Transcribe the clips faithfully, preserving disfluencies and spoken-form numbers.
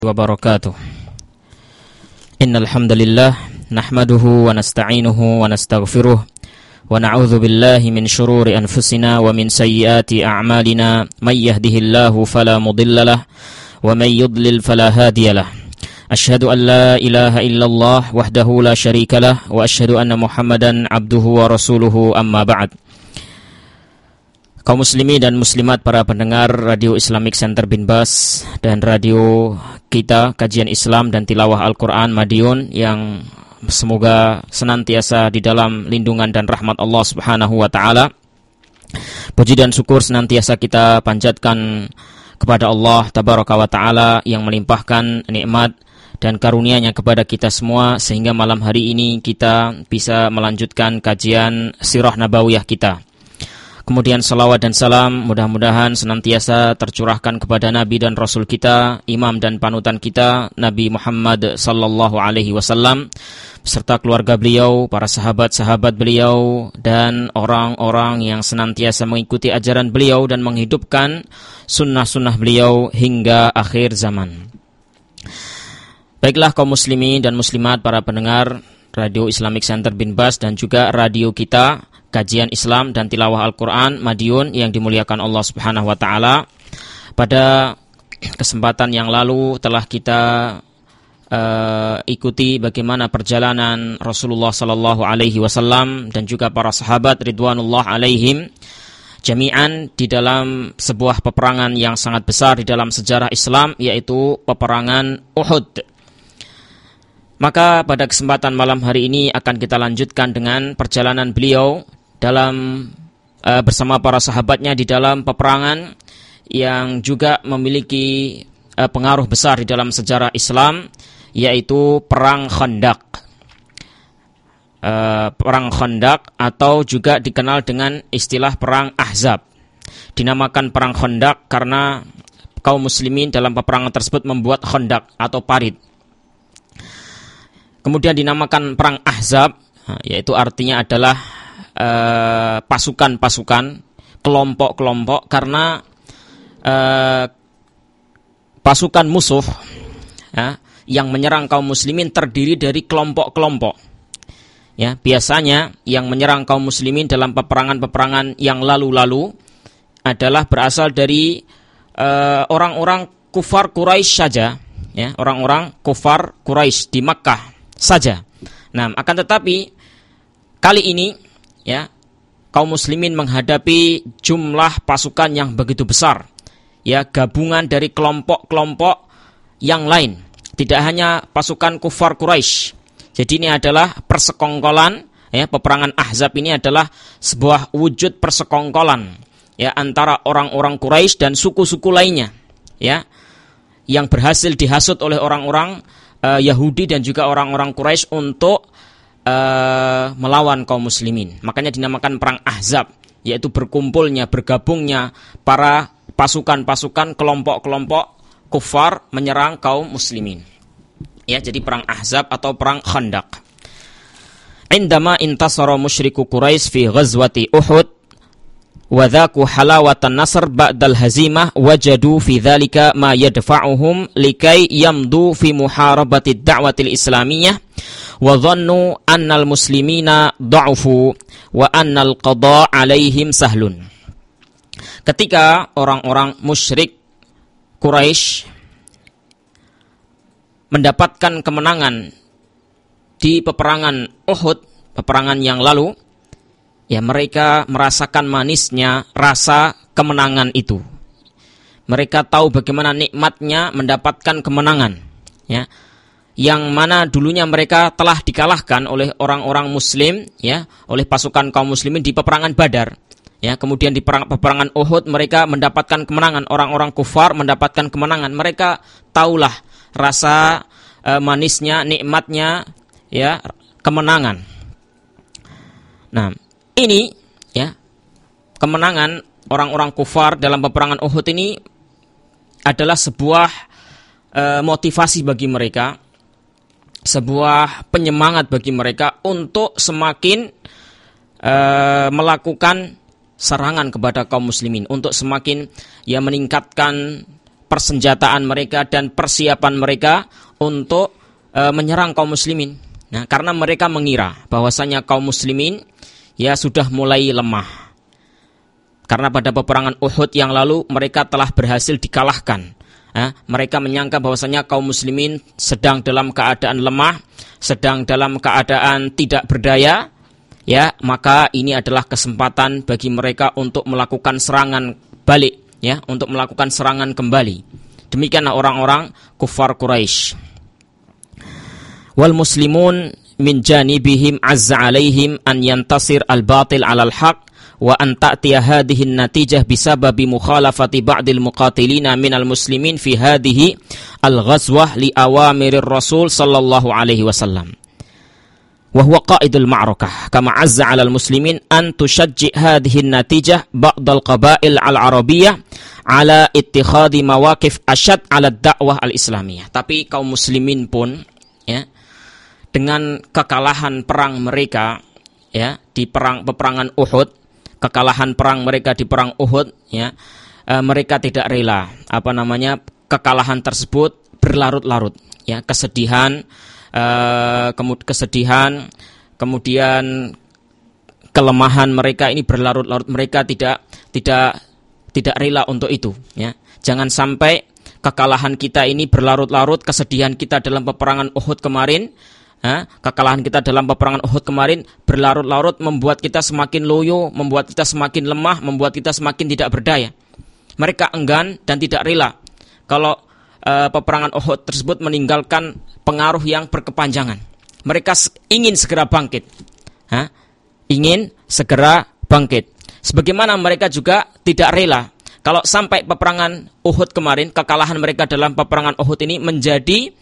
wabarakatuh. Innal hamdalillah nahmaduhu wa nasta'inuhu wa nastaghfiruh wa na'udzu billahi min shururi anfusina wa min sayyiati a'malina may yahdihillahu fala mudhillalah wa may yudlil fala hadiyalah. Asyhadu an la ilaha illallah wahdahu la syarikalah wa asyhadu anna Muhammadan abduhu wa rasuluhu amma ba'd. Kaum muslimin dan muslimat, para pendengar Radio Islamic Center Bin Bas dan radio kita Kajian Islam dan Tilawah Al-Quran Madiun, yang semoga senantiasa di dalam lindungan dan rahmat Allah Subhanahu wa taala. Puji dan syukur senantiasa kita panjatkan kepada Allah Tabaraka wa taala yang melimpahkan nikmat dan karunia-Nya kepada kita semua, sehingga malam hari ini kita bisa melanjutkan kajian sirah nabawiyah kita. Kemudian salawat dan salam mudah-mudahan senantiasa tercurahkan kepada Nabi dan Rasul kita, imam dan panutan kita, Nabi Muhammad sallallahu alaihi wasallam, beserta keluarga beliau, para sahabat-sahabat beliau, dan orang-orang yang senantiasa mengikuti ajaran beliau dan menghidupkan sunnah-sunnah beliau hingga akhir zaman. Baiklah kaum muslimin dan muslimat, para pendengar Radio Islamic Center Bin Bas dan juga radio kita Kajian Islam dan Tilawah Al-Quran Madiun yang dimuliakan Allah Subhanahu wa taala. Pada kesempatan yang lalu telah kita uh, ikuti bagaimana perjalanan Rasulullah sallallahu alaihi wasallam dan juga para sahabat ridwanullah alaihim jami'an di dalam sebuah peperangan yang sangat besar di dalam sejarah Islam, yaitu peperangan Uhud. Maka pada kesempatan malam hari ini akan kita lanjutkan dengan perjalanan beliau dalam uh, bersama para sahabatnya di dalam peperangan yang juga memiliki uh, pengaruh besar di dalam sejarah Islam, yaitu Perang Khandaq. Uh, Perang Khandaq atau juga dikenal dengan istilah Perang Ahzab. Dinamakan Perang Khandaq karena kaum muslimin dalam peperangan tersebut membuat khandaq atau parit. Kemudian dinamakan Perang Ahzab, yaitu artinya adalah Uh, pasukan-pasukan, kelompok-kelompok, karena uh, pasukan musuh ya, yang menyerang kaum muslimin terdiri dari kelompok-kelompok. Ya, biasanya yang menyerang kaum muslimin dalam peperangan-peperangan yang lalu-lalu adalah berasal dari uh, orang-orang kufar Quraisy saja, ya, orang-orang kufar Quraisy di Makkah saja. Nah, akan tetapi kali ini ya, kaum muslimin menghadapi jumlah pasukan yang begitu besar, ya, gabungan dari kelompok-kelompok yang lain, tidak hanya pasukan kufar Quraisy. Jadi ini adalah persekongkolan, ya, peperangan Ahzab ini adalah sebuah wujud persekongkolan, ya, antara orang-orang Quraisy dan suku-suku lainnya, ya, yang berhasil dihasut oleh orang-orang uh, Yahudi dan juga orang-orang Quraisy untuk Uh, melawan kaum muslimin. Makanya dinamakan Perang Ahzab, yaitu berkumpulnya, bergabungnya para pasukan-pasukan, kelompok-kelompok kufar menyerang kaum muslimin. Ya, jadi Perang Ahzab atau Perang Khandaq. Indama intasara musyriku Quraisy fi ghazwati Uhud wa dhaku halawatan nasr ba'dal hazimah wajadu fi dzalika ma yadfa'uhum likai yamdu fi muharabati da'watil islamiyah wa dhannu annal muslimina dha'ufu wa annal qada' alaihim sahlun. Ketika orang-orang musyrik Quraisy mendapatkan kemenangan di peperangan Uhud, peperangan yang lalu, ya, mereka merasakan manisnya rasa kemenangan itu. Mereka tahu bagaimana nikmatnya mendapatkan kemenangan, ya, yang mana dulunya mereka telah dikalahkan oleh orang-orang muslim, ya, oleh pasukan kaum muslimin di peperangan Badar, ya. Kemudian di perang, peperangan Uhud mereka mendapatkan kemenangan, orang-orang kufar mendapatkan kemenangan. Mereka tahulah rasa e, manisnya, nikmatnya, ya, kemenangan. Nah, ini, ya, kemenangan orang-orang kufar dalam peperangan Uhud ini adalah sebuah e, motivasi bagi mereka, sebuah penyemangat bagi mereka untuk semakin uh, melakukan serangan kepada kaum muslimin, untuk semakin, ya, meningkatkan persenjataan mereka dan persiapan mereka untuk e, menyerang kaum muslimin. Nah, karena mereka mengira bahwasanya kaum muslimin ya sudah mulai lemah. Karena pada peperangan Uhud yang lalu mereka telah berhasil dikalahkan. Ya, mereka menyangka bahwasanya kaum muslimin sedang dalam keadaan lemah, sedang dalam keadaan tidak berdaya. Ya, maka ini adalah kesempatan bagi mereka untuk melakukan serangan balik, ya, untuk melakukan serangan kembali. Demikianlah orang-orang kufar Quraisy. Wal muslimun min janibihim azza alaihim an yantasir al-batil 'ala al-haq wa an ta'tiya hadhihi an-natijah bisababi mukhalafati ba'dil muqatilina minal muslimin fi hadhihi al-ghazwah li awamirir rasul sallallahu alaihi wasallam. Wa huwa qa'idul ma'rakah kama 'azza 'alal muslimin an tushajji hadhihi an-natijah ba'dal qaba'il al-arabiyyah 'ala ittikhadhi mawaqif asyad 'ala ad-da'wah al-islamiyah. Tapi kaum muslimin pun ya dengan kekalahan perang mereka ya di perang peperangan Uhud, kekalahan perang mereka di perang Uhud ya, e, mereka tidak rela apa namanya kekalahan tersebut berlarut-larut ya, kesedihan e, kemud kesedihan kemudian kelemahan mereka ini berlarut-larut, mereka tidak tidak tidak rela untuk itu ya. Jangan sampai kekalahan kita ini berlarut-larut, kesedihan kita dalam peperangan Uhud kemarin, ha, kekalahan kita dalam peperangan Uhud kemarin berlarut-larut membuat kita semakin loyo, membuat kita semakin lemah, membuat kita semakin tidak berdaya. Mereka enggan dan tidak rela kalau uh, peperangan Uhud tersebut meninggalkan pengaruh yang berkepanjangan. Mereka ingin segera bangkit, ha, ingin segera bangkit. Sebagaimana mereka juga tidak rela kalau sampai peperangan Uhud kemarin, kekalahan mereka dalam peperangan Uhud ini menjadi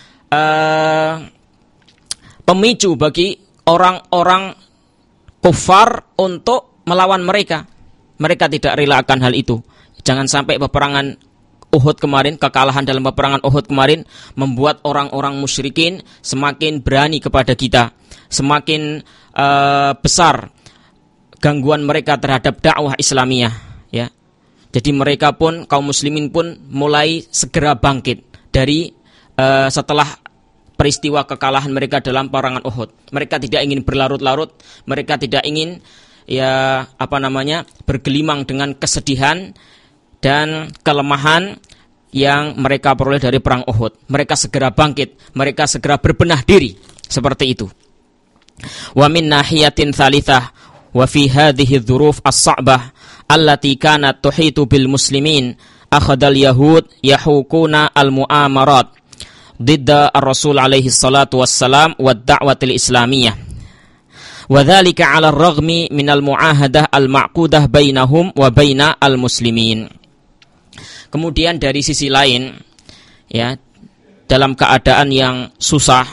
uh, pemicu bagi orang-orang kufar untuk melawan mereka. Mereka tidak rela akan hal itu. Jangan sampai peperangan Uhud kemarin, kekalahan dalam peperangan Uhud kemarin membuat orang-orang musyrikin semakin berani kepada kita, semakin uh, besar gangguan mereka terhadap dakwah Islamiyah ya. Jadi mereka pun, kaum muslimin pun mulai segera bangkit dari uh, setelah peristiwa kekalahan mereka dalam peperangan Uhud. Mereka tidak ingin berlarut-larut, mereka tidak ingin ya apa namanya bergelimang dengan kesedihan dan kelemahan yang mereka peroleh dari perang Uhud. Mereka segera bangkit, mereka segera berbenah diri seperti itu. Wa min nahiyatin tsalitsah wa fi hadhihi dzuruf as-sa'bah allati kanat tuhitu bil muslimin akhadal yahud yahukuna al-mu'amarat didda ar-rasul alaihi salatu wassalam wa da'watil islamiyah wa dhalika ala ar-raghmi minal mu'ahadah al-ma'qudah bainahum wa baina al-muslimin. Kemudian dari sisi lain ya, dalam keadaan yang susah,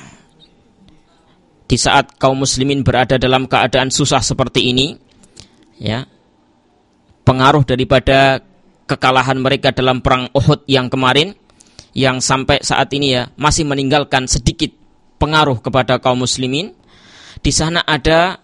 di saat kaum muslimin berada dalam keadaan susah seperti ini ya, pengaruh daripada kekalahan mereka dalam perang Uhud yang kemarin, yang sampai saat ini ya masih meninggalkan sedikit pengaruh kepada kaum muslimin. Di sana ada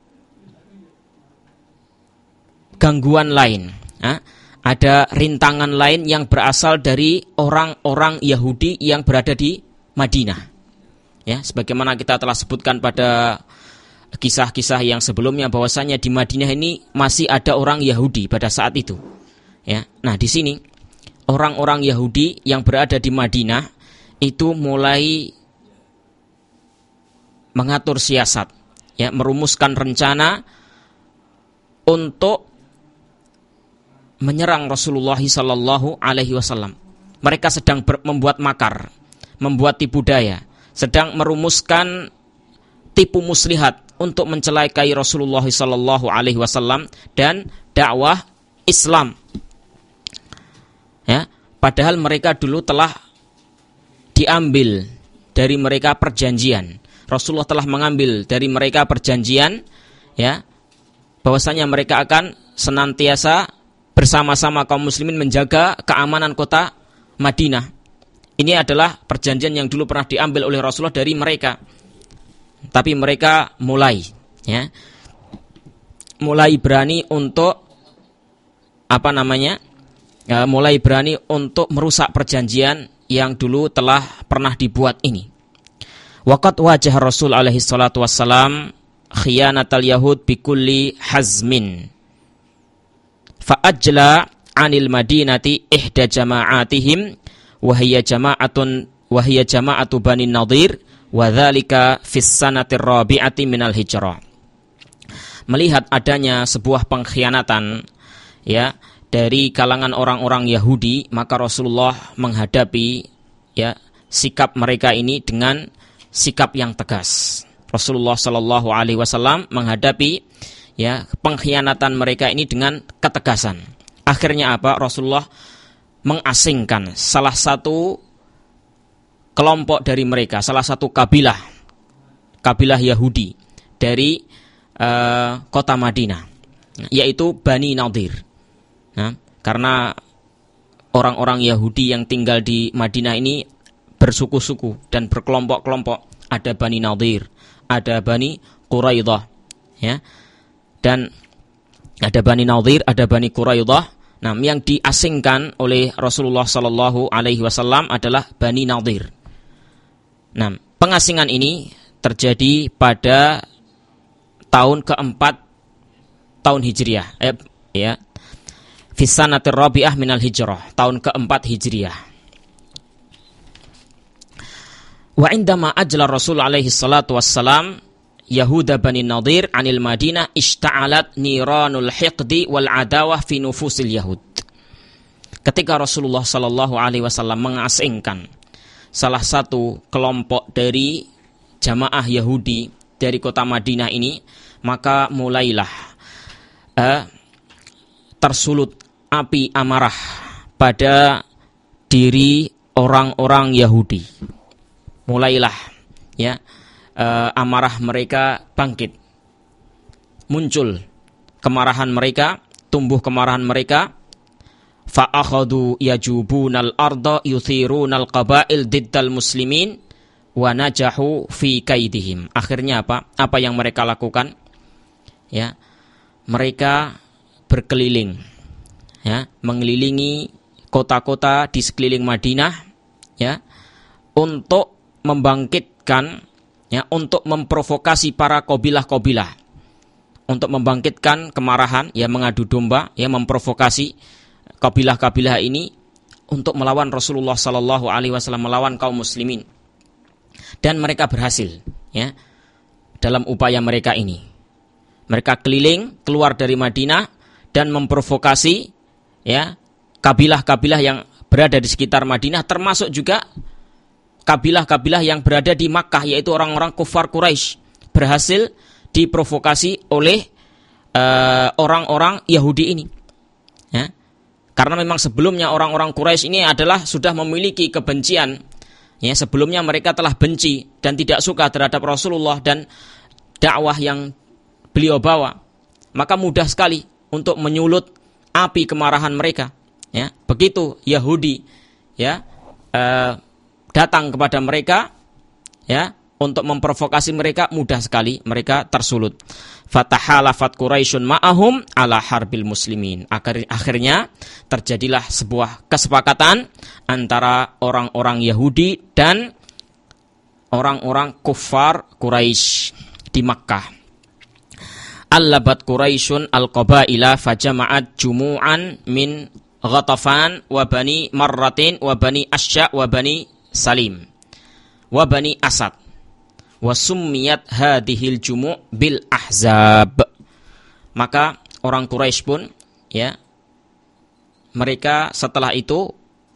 gangguan lain, ha? Ada rintangan lain yang berasal dari orang-orang Yahudi yang berada di Madinah. Ya, sebagaimana kita telah sebutkan pada kisah-kisah yang sebelumnya bahwasanya di Madinah ini masih ada orang Yahudi pada saat itu. Ya, nah di sini orang-orang Yahudi yang berada di Madinah itu mulai mengatur siasat, ya, merumuskan rencana untuk menyerang Rasulullah sallallahu alaihi wasallam. Mereka sedang ber- membuat makar, membuat tipu daya, sedang merumuskan tipu muslihat untuk mencelakai Rasulullah sallallahu alaihi wasallam dan dakwah Islam. Ya, padahal mereka dulu telah diambil dari mereka perjanjian. Rasulullah telah mengambil dari mereka perjanjian ya, bahwasanya mereka akan senantiasa bersama-sama kaum muslimin menjaga keamanan kota Madinah. Ini adalah perjanjian yang dulu pernah diambil oleh Rasulullah dari mereka. Tapi mereka mulai ya, mulai berani untuk apa namanya? uh, mulai berani untuk merusak perjanjian yang dulu telah pernah dibuat ini. Waqad wajah Rasul alaihi salatu wassalam khiyanatal yahud bikulli hazmin. Fa'ajla 'anil madinati ihda jama'atihim wa hiya jama'atun wa hiya jama'atu Bani Nadhir wa dzalika fis sanatir rabi'ati minal hijrah. Melihat adanya sebuah pengkhianatan ya dari kalangan orang-orang Yahudi, maka Rasulullah menghadapi ya sikap mereka ini dengan sikap yang tegas. Rasulullah Shallallahu Alaihi Wasallam menghadapi ya pengkhianatan mereka ini dengan ketegasan. Akhirnya apa? Rasulullah mengasingkan salah satu kelompok dari mereka, salah satu kabilah, kabilah Yahudi dari uh, kota Madinah, yaitu Bani Nadhir. Nah, karena orang-orang Yahudi yang tinggal di Madinah ini bersuku-suku dan berkelompok-kelompok. Ada Bani Nadhir, ada Bani Quraidah, ya, dan ada Bani Nadhir, ada Bani Quraidah. Nah, yang diasingkan oleh Rasulullah Sallallahu Alaihi Wasallam adalah Bani Nadhir. Nah, pengasingan ini terjadi pada tahun keempat tahun Hijriah, eh, ya, Fisanatir Rabi'ah minal Hijrah, tahun keempat Hijriah. Wa indama ajla Rasul alaihi salatu wassalam Yahuda Bani Nadhir anil Madinah ishta'alat niranul hiqdi wal adawah fi nufusil Yahud. Ketika Rasulullah sallallahu alaihi wasallam mengasingkan salah satu kelompok dari jamaah Yahudi dari kota Madinah ini, maka mulailah eh, tersulut api amarah pada diri orang-orang Yahudi. Mulailah ya uh, amarah mereka bangkit, muncul kemarahan mereka, tumbuh kemarahan mereka. Fa'akhadu yajubunal arda yuthirunal qabail diddal muslimin wa najahu fi kaidihim. Akhirnya apa? Apa yang mereka lakukan? Ya, mereka berkeliling, ya, mengelilingi kota-kota di sekeliling Madinah, ya, untuk membangkitkan, ya, untuk memprovokasi para kabilah-kabilah, untuk membangkitkan kemarahan, ya, mengadu domba, ya, memprovokasi kabilah-kabilah ini untuk melawan Rasulullah Sallallahu Alaihi Wasallam, melawan kaum muslimin, dan mereka berhasil, ya, dalam upaya mereka ini. Mereka keliling keluar dari Madinah dan memprovokasi, ya, kabilah-kabilah yang berada di sekitar Madinah, termasuk juga kabilah-kabilah yang berada di Makkah, yaitu orang-orang kufar Quraisy, berhasil diprovokasi oleh uh, orang-orang Yahudi ini, ya. Karena memang sebelumnya orang-orang Quraisy ini adalah sudah memiliki kebencian, ya, sebelumnya mereka telah benci dan tidak suka terhadap Rasulullah dan dakwah yang beliau bawa, maka mudah sekali untuk menyulut api kemarahan mereka, ya. Begitu Yahudi, ya, uh, datang kepada mereka, ya, untuk memprovokasi mereka, mudah sekali mereka tersulut. Fatahalafat Quraisyun ma'ahum ala harbil muslimin. Akhir, akhirnya terjadilah sebuah kesepakatan antara orang-orang Yahudi dan orang-orang kufar Quraisy di Makkah. Allabat Quraisyun al-qabaila fajama'at jumu'an min Ghatafan wa Bani Marratin wa Bani Asya wa Bani Salim wa Bani Asad wa summiyat hadhil jumu' bil ahzab. Maka orang Quraisy pun, ya, mereka setelah itu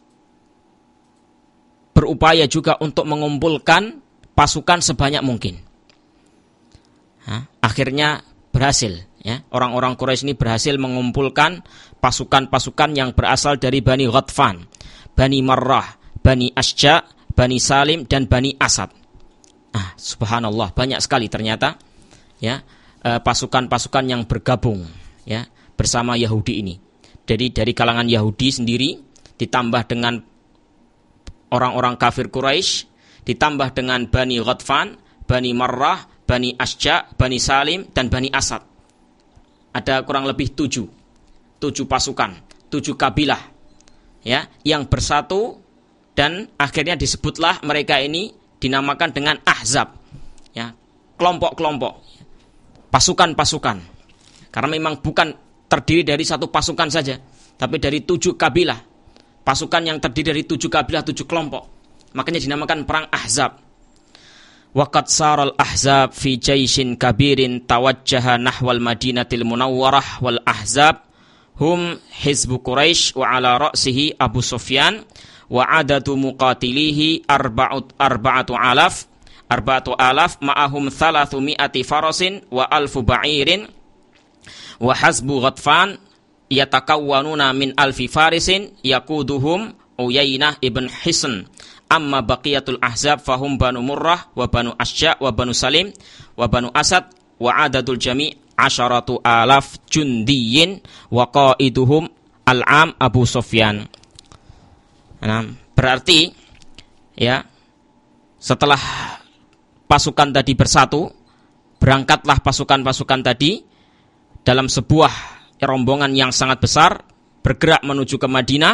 berupaya juga untuk mengumpulkan pasukan sebanyak mungkin. Hah? Akhirnya berhasil, ya, orang-orang Quraisy ini berhasil mengumpulkan pasukan-pasukan yang berasal dari Bani Ghatfan, Bani Marrah, Bani Asja, Bani Salim, dan Bani Asad. Ah, subhanallah, banyak sekali ternyata, ya, pasukan-pasukan yang bergabung, ya, bersama Yahudi ini. Jadi dari kalangan Yahudi sendiri, ditambah dengan orang-orang kafir Quraisy, ditambah dengan Bani Ghatfan, Bani Marrah, Bani Asja, Bani Salim, dan Bani Asad. Ada kurang lebih tujuh, tujuh pasukan, tujuh kabilah ya, yang bersatu, dan akhirnya disebutlah mereka ini dinamakan dengan Ahzab, ya, kelompok-kelompok, pasukan-pasukan. Karena memang bukan terdiri dari satu pasukan saja, tapi dari tujuh kabilah, pasukan yang terdiri dari tujuh kabilah, tujuh kelompok. Makanya dinamakan perang Ahzab. Waqad saral ahzab fi jaishin kabirin tawajjaha nahwal madinatil munawwarah wal ahzab hum hizbu Quraisy wa ala ra'sihi Abu Sufyan wa adadu muqatilihi arba'ut arba'atu alaf arba'atu alaf ma'ahum thalathu mi'ati farasin wa alfu ba'irin wa hasbu Ghatfan yatakawwanuna min alfi farisin yaquduhum Uyainah ibn Hisn. Amma baqiyatul ahzab fahum Banu Murrah wa Banu Asja wa Banu Salim wa Banu Asad wa adadul jami' asyaratu alaf jundiyin wa qaiduhum al-am Abu Sufyan. Nah, berarti ya, setelah pasukan tadi bersatu, berangkatlah pasukan-pasukan tadi dalam sebuah rombongan yang sangat besar bergerak menuju ke Madinah,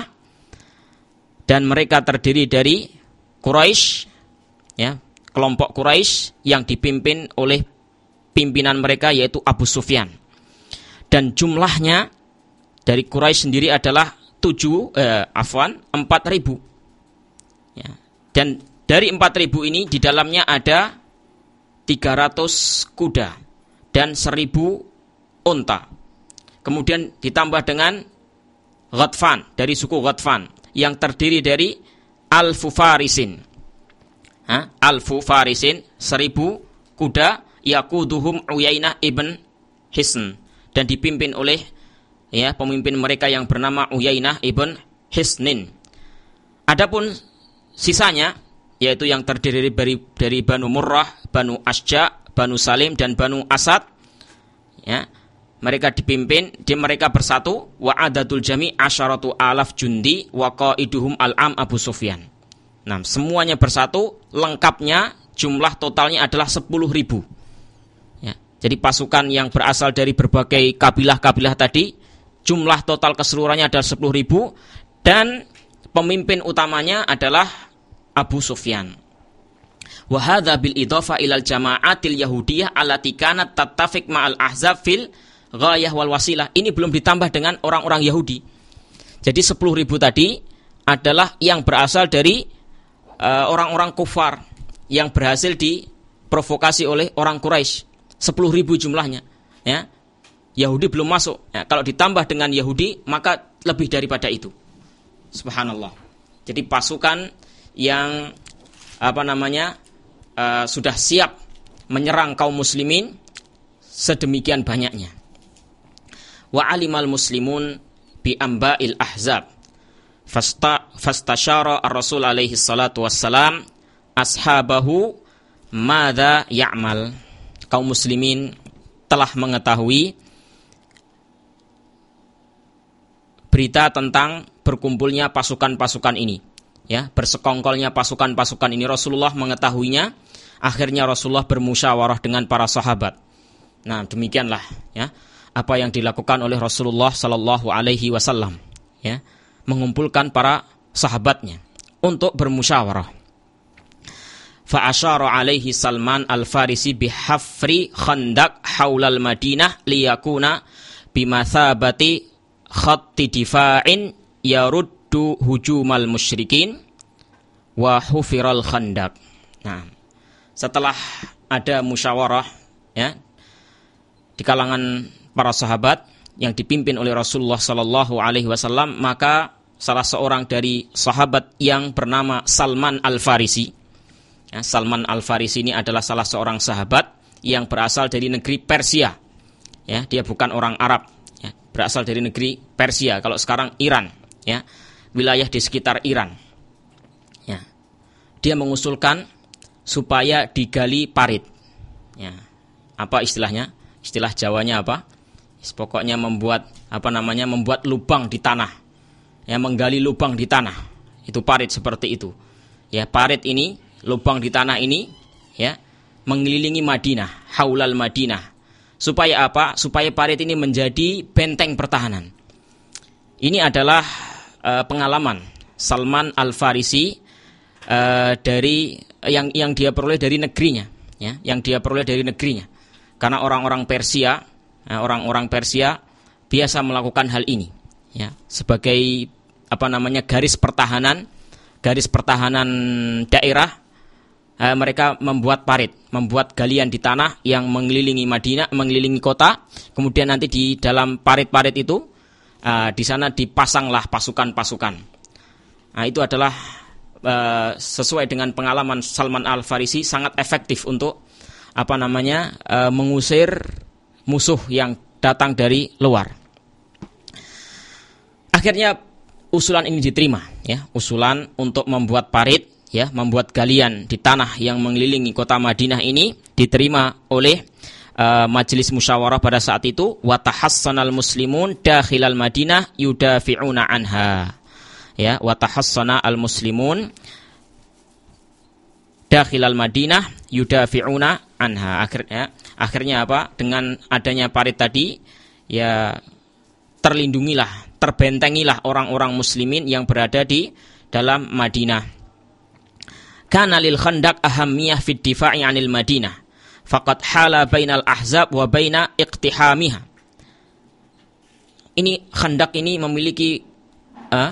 dan mereka terdiri dari Quraisy, ya, kelompok Quraisy yang dipimpin oleh pimpinan mereka yaitu Abu Sufyan. Dan jumlahnya dari Quraisy sendiri adalah tujuh, eh, afwan, empat ribu. Ya. Dan dari empat ribu ini di dalamnya ada tiga ratus kuda dan seribu unta. Kemudian ditambah dengan Ghatfan, dari suku Ghatfan, yang terdiri dari Alfu Farisin, ha? Alfu Farisin, seribu kuda, yaquduhum Uyainah ibn Hisn, dan dipimpin oleh, ya, pemimpin mereka yang bernama Uyainah ibn Hisnin. Adapun sisanya, yaitu yang terdiri dari, dari Banu Murrah, Banu Asja, Banu Salim, dan Banu Asad, ya, mereka dipimpin, di mereka bersatu, wa adadul jami' asyaratu alaf jundi wa qaiduhum al-am Abu Sufyan. Nah, semuanya bersatu, lengkapnya jumlah totalnya adalah sepuluh ribu. Ya, jadi pasukan yang berasal dari berbagai kabilah-kabilah tadi, jumlah total keseluruhannya adalah sepuluh ribu, dan pemimpin utamanya adalah Abu Sufyan. Wa hadza bil idhafa ilal jama'atil yahudiyah allati kanat tattafiq ma'al ahzab fil ghayah wal wasilah. Ini belum ditambah dengan orang-orang Yahudi. Jadi sepuluh ribu tadi adalah yang berasal dari uh, orang-orang kufar yang berhasil diprovokasi oleh orang Quraisy. sepuluh ribu jumlahnya, ya. Yahudi belum masuk. Ya, kalau ditambah dengan Yahudi maka lebih daripada itu. Subhanallah. Jadi pasukan yang apa namanya uh, sudah siap menyerang kaum muslimin sedemikian banyaknya. Wa alimal muslimun bi amba'il ahzab fasta fastasyara ar-rasul alaihi salatu wassalam ashabahu madza ya'mal. Kaum muslimin telah mengetahui berita tentang berkumpulnya pasukan-pasukan ini, ya, bersekongkolnya pasukan-pasukan ini. Rasulullah mengetahuinya. Akhirnya Rasulullah bermusyawarah dengan para sahabat. Nah, demikianlah, ya, apa yang dilakukan oleh Rasulullah sallallahu alaihi wasallam, ya, mengumpulkan para sahabatnya untuk bermusyawarah. Fa asyara alaihi Salman al-Farisi bihafri khandaq haulal Madinah liyakuna bimathabati khatti difa'in yaruddu hujumal musyrikin wa hufiral khandaq. Nah, setelah ada musyawarah, ya, di kalangan para sahabat yang dipimpin oleh Rasulullah sallallahu alaihi wasallam, maka salah seorang dari sahabat yang bernama Salman Al-Farisi, ya, Salman Al-Farisi ini adalah salah seorang sahabat yang berasal dari negeri Persia, ya, dia bukan orang Arab, ya, berasal dari negeri Persia, kalau sekarang Iran, ya, wilayah di sekitar Iran, ya. Dia mengusulkan supaya digali parit, ya. Apa istilahnya? Istilah Jawanya apa? Pokoknya membuat apa namanya membuat lubang di tanah, ya, menggali lubang di tanah, itu parit seperti itu, ya. Parit ini, lubang di tanah ini, ya, mengelilingi Madinah, haulal Madinah, supaya apa? Supaya parit ini menjadi benteng pertahanan. Ini adalah uh, pengalaman Salman Al-Farisi uh, dari yang yang dia peroleh dari negerinya, ya, yang dia peroleh dari negerinya. Karena orang-orang Persia, uh, orang-orang Persia biasa melakukan hal ini, ya, sebagai apa namanya garis pertahanan, garis pertahanan daerah. Uh, mereka membuat parit, membuat galian di tanah yang mengelilingi Madinah, mengelilingi kota. Kemudian nanti di dalam parit-parit itu, uh, di sana dipasanglah pasukan-pasukan. Nah, itu adalah uh, sesuai dengan pengalaman Salman Al-Farisi, sangat efektif untuk apa namanya uh, mengusir musuh yang datang dari luar. Akhirnya usulan ini diterima, ya, usulan untuk membuat parit, ya, membuat galian di tanah yang mengelilingi kota Madinah ini diterima oleh uh, majelis musyawarah pada saat itu. Wa tahassanal muslimun dakhilal Madinah yudafi'una anha. Ya, wa tahassana al muslimun dakhilal Madinah yudafi'una anha. Akhirnya akhirnya apa? Dengan adanya parit tadi, ya, terlindungilah, terbentengilah orang-orang muslimin yang berada di dalam Madinah. Kana lil khandaq ahammiyah fid difa'i 'anil Madinah faqad hala bainal ahzab wa baina iqtihamiha. Ini khandaq ini memiliki uh,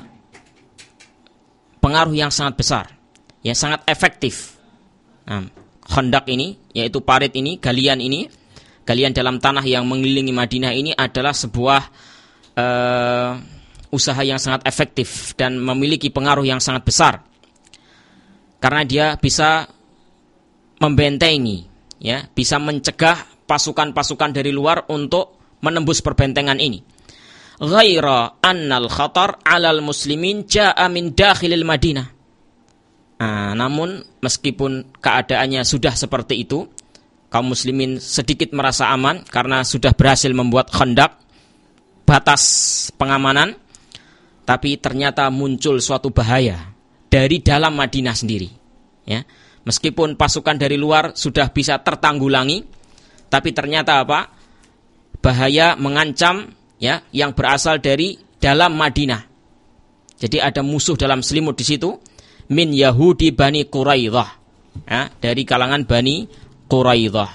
pengaruh yang sangat besar, ya, sangat efektif. Nah, khandaq ini, yaitu parit ini, galian ini, galian dalam tanah yang mengelilingi Madinah ini adalah sebuah uh, usaha yang sangat efektif dan memiliki pengaruh yang sangat besar. Karena dia bisa membentengi, ya, bisa mencegah pasukan-pasukan dari luar untuk menembus perbentengan ini. Ghaira annal khatar 'alal muslimin ja'a min dakhilil Madinah. Nah, namun meskipun keadaannya sudah seperti itu, kaum muslimin sedikit merasa aman karena sudah berhasil membuat khandaq, batas pengamanan, tapi ternyata muncul suatu bahaya dari dalam Madinah sendiri, ya. Meskipun pasukan dari luar sudah bisa tertanggulangi, tapi ternyata apa? Bahaya mengancam, ya, yang berasal dari dalam Madinah. Jadi ada musuh dalam selimut di situ, min Yahudi Bani Quraidah, ya, dari kalangan Bani Quraidah,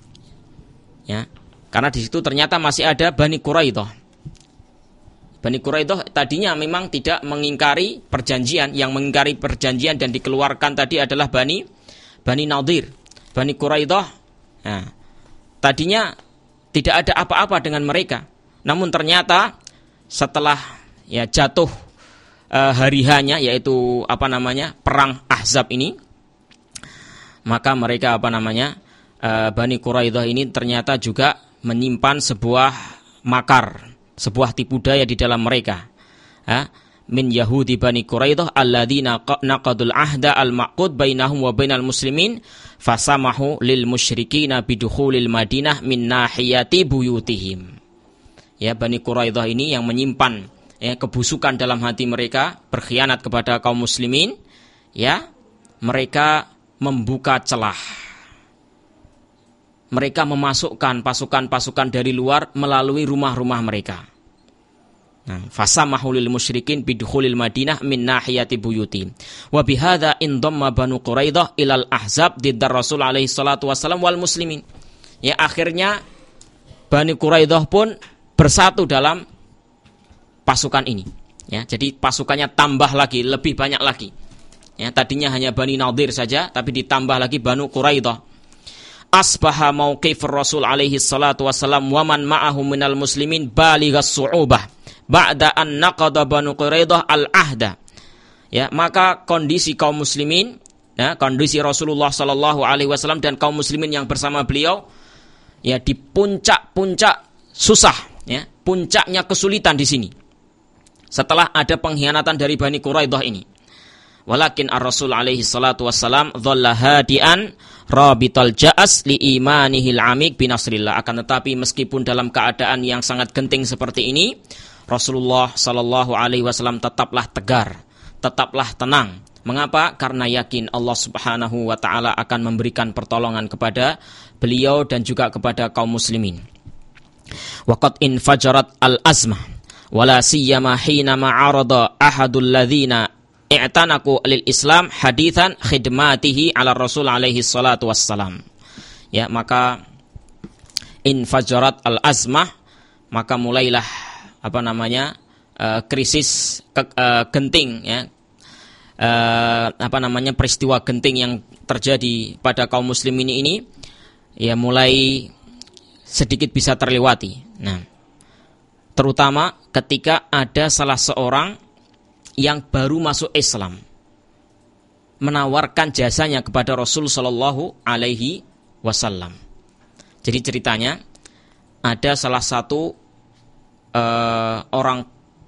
ya. Karena di situ ternyata masih ada Bani Quraidah. Bani Quraidah tadinya memang tidak mengingkari perjanjian, yang mengingkari perjanjian dan dikeluarkan tadi adalah Bani Bani Nadir. Bani Quraidah, nah, tadinya tidak ada apa-apa dengan mereka. Namun ternyata setelah, ya, jatuh uh, hari hanya, yaitu apa namanya perang Ahzab ini, maka mereka apa namanya uh, Bani Quraidah ini ternyata juga menyimpan sebuah makar, sebuah tipu daya di dalam mereka. Ha? Min Yahudi Bani Quraidah alladzina naqadul ahda al-maqud bainahum wa bainal muslimin fasamahu lil musyrikina bidukhulil Madinah min nahiyati buyutihim. Ya, Bani Quraidah ini yang menyimpan, ya, kebusukan dalam hati mereka, berkhianat kepada kaum muslimin, ya, mereka membuka celah. Mereka memasukkan pasukan-pasukan dari luar melalui rumah-rumah mereka. Nah, fasamahu lil musyrikin bidukhulil Madinah min nahiyati buyuti. Wa bihadza indamma Banu Quraidah ilal Ahzab diddar Rasul alaihi salatu wasallam wal muslimin. Ya, akhirnya Bani Quraidah pun bersatu dalam pasukan ini. Ya, jadi pasukannya tambah lagi, lebih banyak lagi. Ya, tadinya hanya Bani Nadir saja, tapi ditambah lagi Banu Quraidah. Asbaha mauqif Rasul alaihi salatu wasallam wa man ma'ahu minal muslimin balighas su'ubah ba'da an naqada Banu Quraidah al-ahda. Ya, maka kondisi kaum muslimin, ya, kondisi Rasulullah sallallahu alaihi wasallam dan kaum muslimin yang bersama beliau, ya, di puncak-puncak susah, ya, puncaknya kesulitan di sini. Setelah ada pengkhianatan dari Bani Quraidah ini. Walakin ar-Rasul alaihi salatu wassalam dhalla hadian rabital ja'as li imanihil amik binasrillah. Akan tetapi meskipun dalam keadaan yang sangat genting seperti ini, Rasulullah sallallahu alaihi wasallam tetaplah tegar, tetaplah tenang. Mengapa? Karena yakin Allah Subhanahu wa taala akan memberikan pertolongan kepada beliau dan juga kepada kaum muslimin. Waqad infajarat al-azmah Wala siyama hina ma'arada ahadul ladzina i'tanaku lil Islam hadithan khidmatihi ala Rasul alaihi salatu wassalam. Ya, maka infajarat al-azmah, maka mulailah apa namanya uh, krisis ke, uh, genting ya. Uh, apa namanya peristiwa genting yang terjadi pada kaum muslimin ini ya mulai sedikit bisa terlewati. Nah, terutama ketika ada salah seorang yang baru masuk Islam menawarkan jasanya kepada Rasul sallallahu alaihi wasallam. Jadi ceritanya ada salah satu uh, orang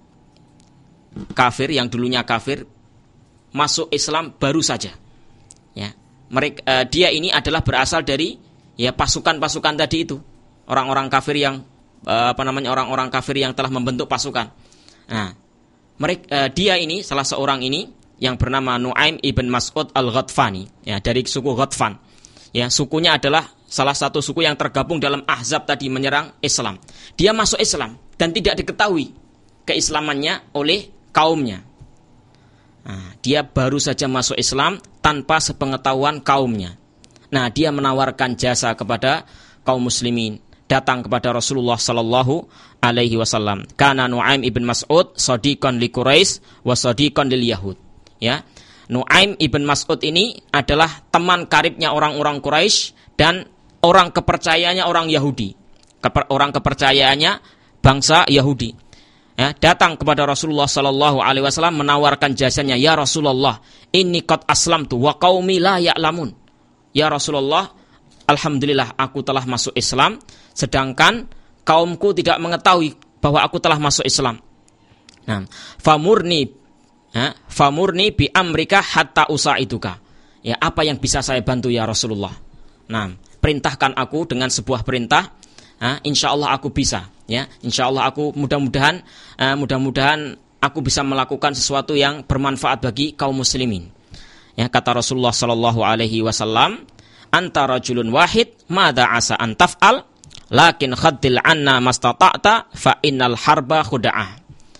kafir yang dulunya kafir masuk Islam baru saja. Ya, mereka uh, dia ini adalah berasal dari ya pasukan-pasukan tadi itu, orang-orang kafir yang uh, apa namanya orang-orang kafir yang telah membentuk pasukan. Nah, mereka uh, dia ini salah seorang ini yang bernama Nu'aim ibn Mas'ud al-Ghatfani, ya dari suku Ghatfan. Ya, sukunya adalah salah satu suku yang tergabung dalam Ahzab tadi menyerang Islam. Dia masuk Islam dan tidak diketahui keislamannya oleh kaumnya. Nah, dia baru saja masuk Islam tanpa sepengetahuan kaumnya. Nah, dia menawarkan jasa kepada kaum muslimin, datang kepada Rasulullah sallallahu alaihi wasallam. Kana Nu'aim ibn Mas'ud shadiqan li Quraisy wa shadiqan lil Yahud. Ya. Nu'aim ibn Mas'ud ini adalah teman karibnya orang-orang Quraisy dan orang kepercayaannya orang Yahudi. Keper, orang kepercayaannya bangsa Yahudi. Ya, datang kepada Rasulullah sallallahu alaihi wasallam menawarkan jasanya, "Ya Rasulullah, inni qad aslamtu wa qaumi la ya'lamun." Ya Rasulullah, alhamdulillah aku telah masuk Islam sedangkan kaumku tidak mengetahui bahwa aku telah masuk Islam. Nah, famurni ya, famurni bi amrika hatta usaiduka. Ya, apa yang bisa saya bantu ya Rasulullah? Nah, perintahkan aku dengan sebuah perintah. Ha, insya Allah aku bisa, ya. Insya Allah aku mudah-mudahan, uh, mudah-mudahan aku bisa melakukan sesuatu yang bermanfaat bagi kaum muslimin. Ya, kata Rasulullah Sallallahu Alaihi Wasallam, "Anta rajulun wahid, mada asa an taf'al, lakin khaddil anna mastata'ta, fa innal harba khuda'ah."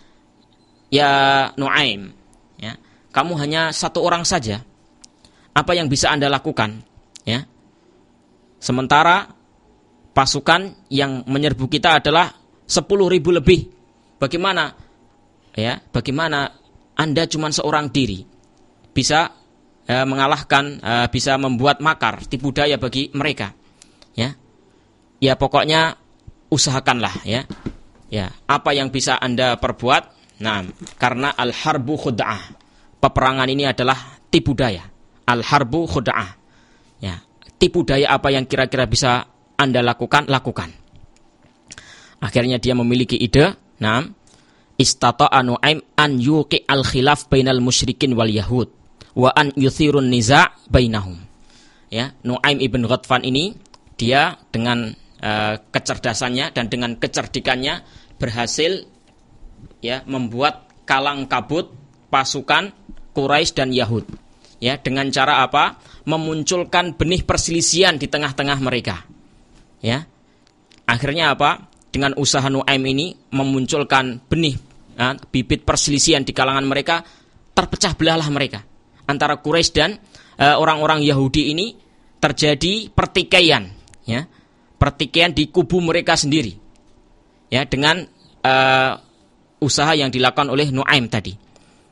Ya Nu'aim, ya, kamu hanya satu orang saja. Apa yang bisa Anda lakukan? Ya, sementara pasukan yang menyerbu kita adalah sepuluh ribu lebih. Bagaimana? Ya, bagaimana Anda cuma seorang diri bisa eh, mengalahkan, eh, bisa membuat makar, tipu daya bagi mereka? Ya, ya pokoknya usahakanlah, ya. Ya, apa yang bisa Anda perbuat? Nah, karena al-harbu khud'ah. Peperangan ini adalah tipu daya. Al-harbu khud'ah. Ya, tipu daya apa yang kira-kira bisa Anda lakukan, lakukan. Akhirnya dia memiliki ide. Nah, istata'a Nu'aim an yuqi al-khilaf bainal musyrikin wal yahud wa an yuthirun niza' bainahum. Ya, Nu'aim ibn Ghatfan ini dia dengan uh, kecerdasannya dan dengan kecerdikannya berhasil ya membuat kalang kabut pasukan Quraisy dan Yahud. Ya, dengan cara apa? Memunculkan benih perselisihan di tengah-tengah mereka. Ya, akhirnya apa? Dengan usaha Nu'aim ini memunculkan benih, ya, bibit perselisihan di kalangan mereka, terpecah belahlah mereka antara Quraisy dan uh, orang-orang Yahudi ini terjadi pertikaian, ya, pertikaian di kubu mereka sendiri, ya, dengan uh, usaha yang dilakukan oleh Nu'aim tadi.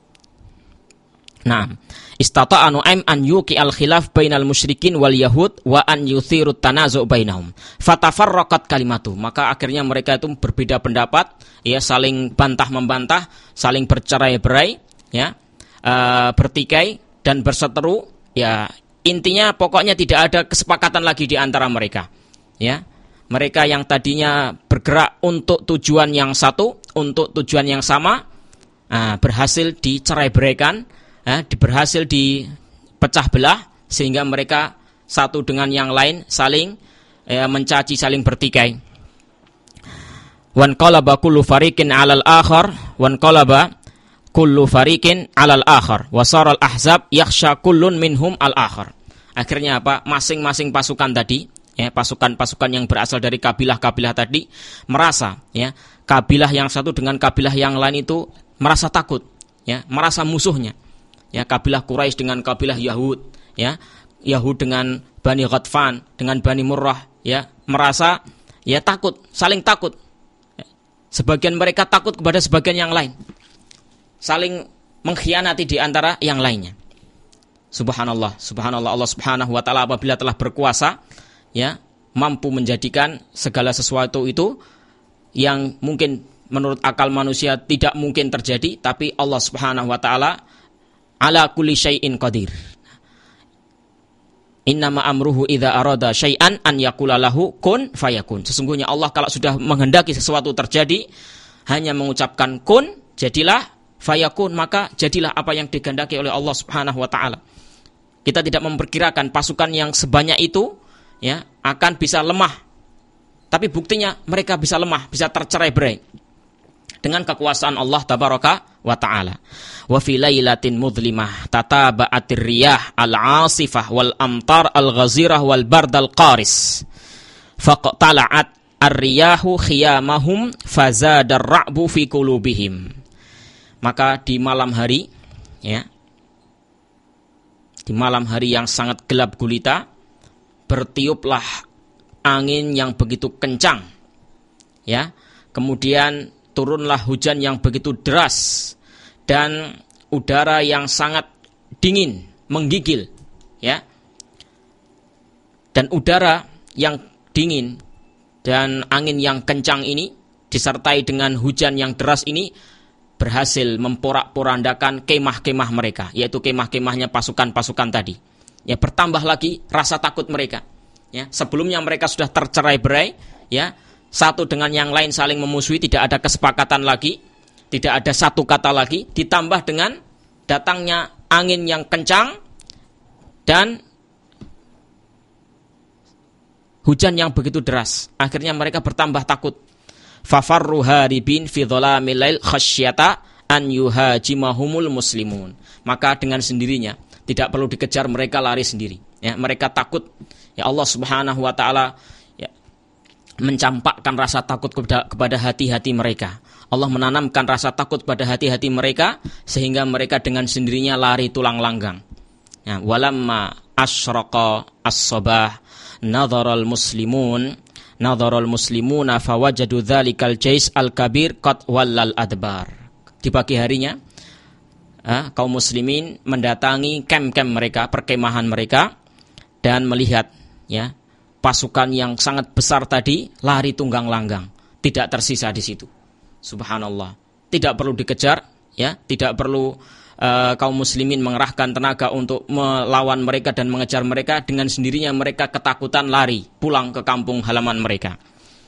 Nah, istata'a Nu'aim an yuqi al-khilaf bainal musyrikin wal yahud wa an yuthirut tanazu' bainahum. Fatafarraqat kalimatu. Maka akhirnya mereka itu berbeda pendapat, ya, saling bantah-membantah, saling bercerai-berai, ya, uh, bertikai dan berseteru, ya. Intinya pokoknya tidak ada kesepakatan lagi di antara mereka. Ya. Mereka yang tadinya bergerak untuk tujuan yang satu, untuk tujuan yang sama, uh, berhasil dicerai-beraikan. Ya, berhasil dipecah belah sehingga mereka satu dengan yang lain saling ya, mencaci, saling bertikai. Wan qalaba kullu fariqin 'alal akhar, wan qalaba kullu fariqin 'alal akhar, wa sara al ahzab yakhsha kullun minhum al akhar. Akhirnya apa? Masing-masing pasukan tadi, ya, pasukan-pasukan yang berasal dari kabilah-kabilah tadi merasa, ya, kabilah yang satu dengan kabilah yang lain itu merasa takut, ya, merasa musuhnya. Ya, kabilah Quraisy dengan kabilah Yahud, ya, Yahud dengan Bani Ghatfan, dengan Bani Murrah, ya, merasa ya takut, saling takut. Sebagian mereka takut kepada sebagian yang lain. Saling mengkhianati di antara yang lainnya. Subhanallah, subhanallah, Allah Subhanahu wa taala apabila telah berkuasa, ya, mampu menjadikan segala sesuatu itu yang mungkin menurut akal manusia tidak mungkin terjadi, tapi Allah Subhanahu wa taala ala kulli syai'in qadir. Innama amruhu idza arada syai'an an yaqula lahu kun fayakun. Sesungguhnya Allah kalau sudah menghendaki sesuatu terjadi, hanya mengucapkan kun, jadilah, fayakun, maka jadilah apa yang dikehendaki oleh Allah Subhanahu wa taala. Kita tidak memperkirakan pasukan yang sebanyak itu, ya, akan bisa lemah. Tapi buktinya mereka bisa lemah, bisa tercerai-berai dengan kekuasaan Allah tabaraka wa ta'ala. Wa fi lailatin mudlimah tataba'atir riyah al-'asifah wal amtar al-ghazirah wal bardal qaris. Faqtala'at ar-riyahu khiyamahum fazadar ra'bu fi qulubihim. Maka di malam hari, ya, di malam hari yang sangat gelap gulita, bertiuplah angin yang begitu kencang, ya. Kemudian turunlah hujan yang begitu deras dan udara yang sangat dingin, menggigil, ya. Dan udara yang dingin dan angin yang kencang ini disertai dengan hujan yang deras ini berhasil memporak-porandakan kemah-kemah mereka, yaitu kemah-kemahnya pasukan-pasukan tadi. Ya, bertambah lagi rasa takut mereka. Ya, sebelumnya mereka sudah tercerai-berai, ya. Satu dengan yang lain saling memusuhi, tidak ada kesepakatan lagi, tidak ada satu kata lagi, ditambah dengan datangnya angin yang kencang dan hujan yang begitu deras. Akhirnya mereka bertambah takut. Fafarru haribin fi dhalamil lail khasyata an yuhajimahumul muslimun. Maka dengan sendirinya, tidak perlu dikejar, mereka lari sendiri. Ya, mereka takut. Ya, Allah Subhanahu wa taala mencampakkan rasa takut kepada, kepada hati-hati mereka. Allah menanamkan rasa takut pada hati-hati mereka sehingga mereka dengan sendirinya lari tulang langgang. Ya, walamma asyraqa as-sabah nadharal muslimun nadharal muslimuna fawajadu dzalikal jais al-kabir qad wallal adbar. Di pagi harinya, ya, kaum muslimin mendatangi kem-kem mereka, perkemahan mereka, dan melihat, ya, pasukan yang sangat besar tadi lari tunggang langgang, tidak tersisa di situ. Subhanallah. Tidak perlu dikejar, ya, tidak perlu uh, kaum muslimin mengerahkan tenaga untuk melawan mereka dan mengejar mereka, dengan sendirinya mereka ketakutan lari pulang ke kampung halaman mereka.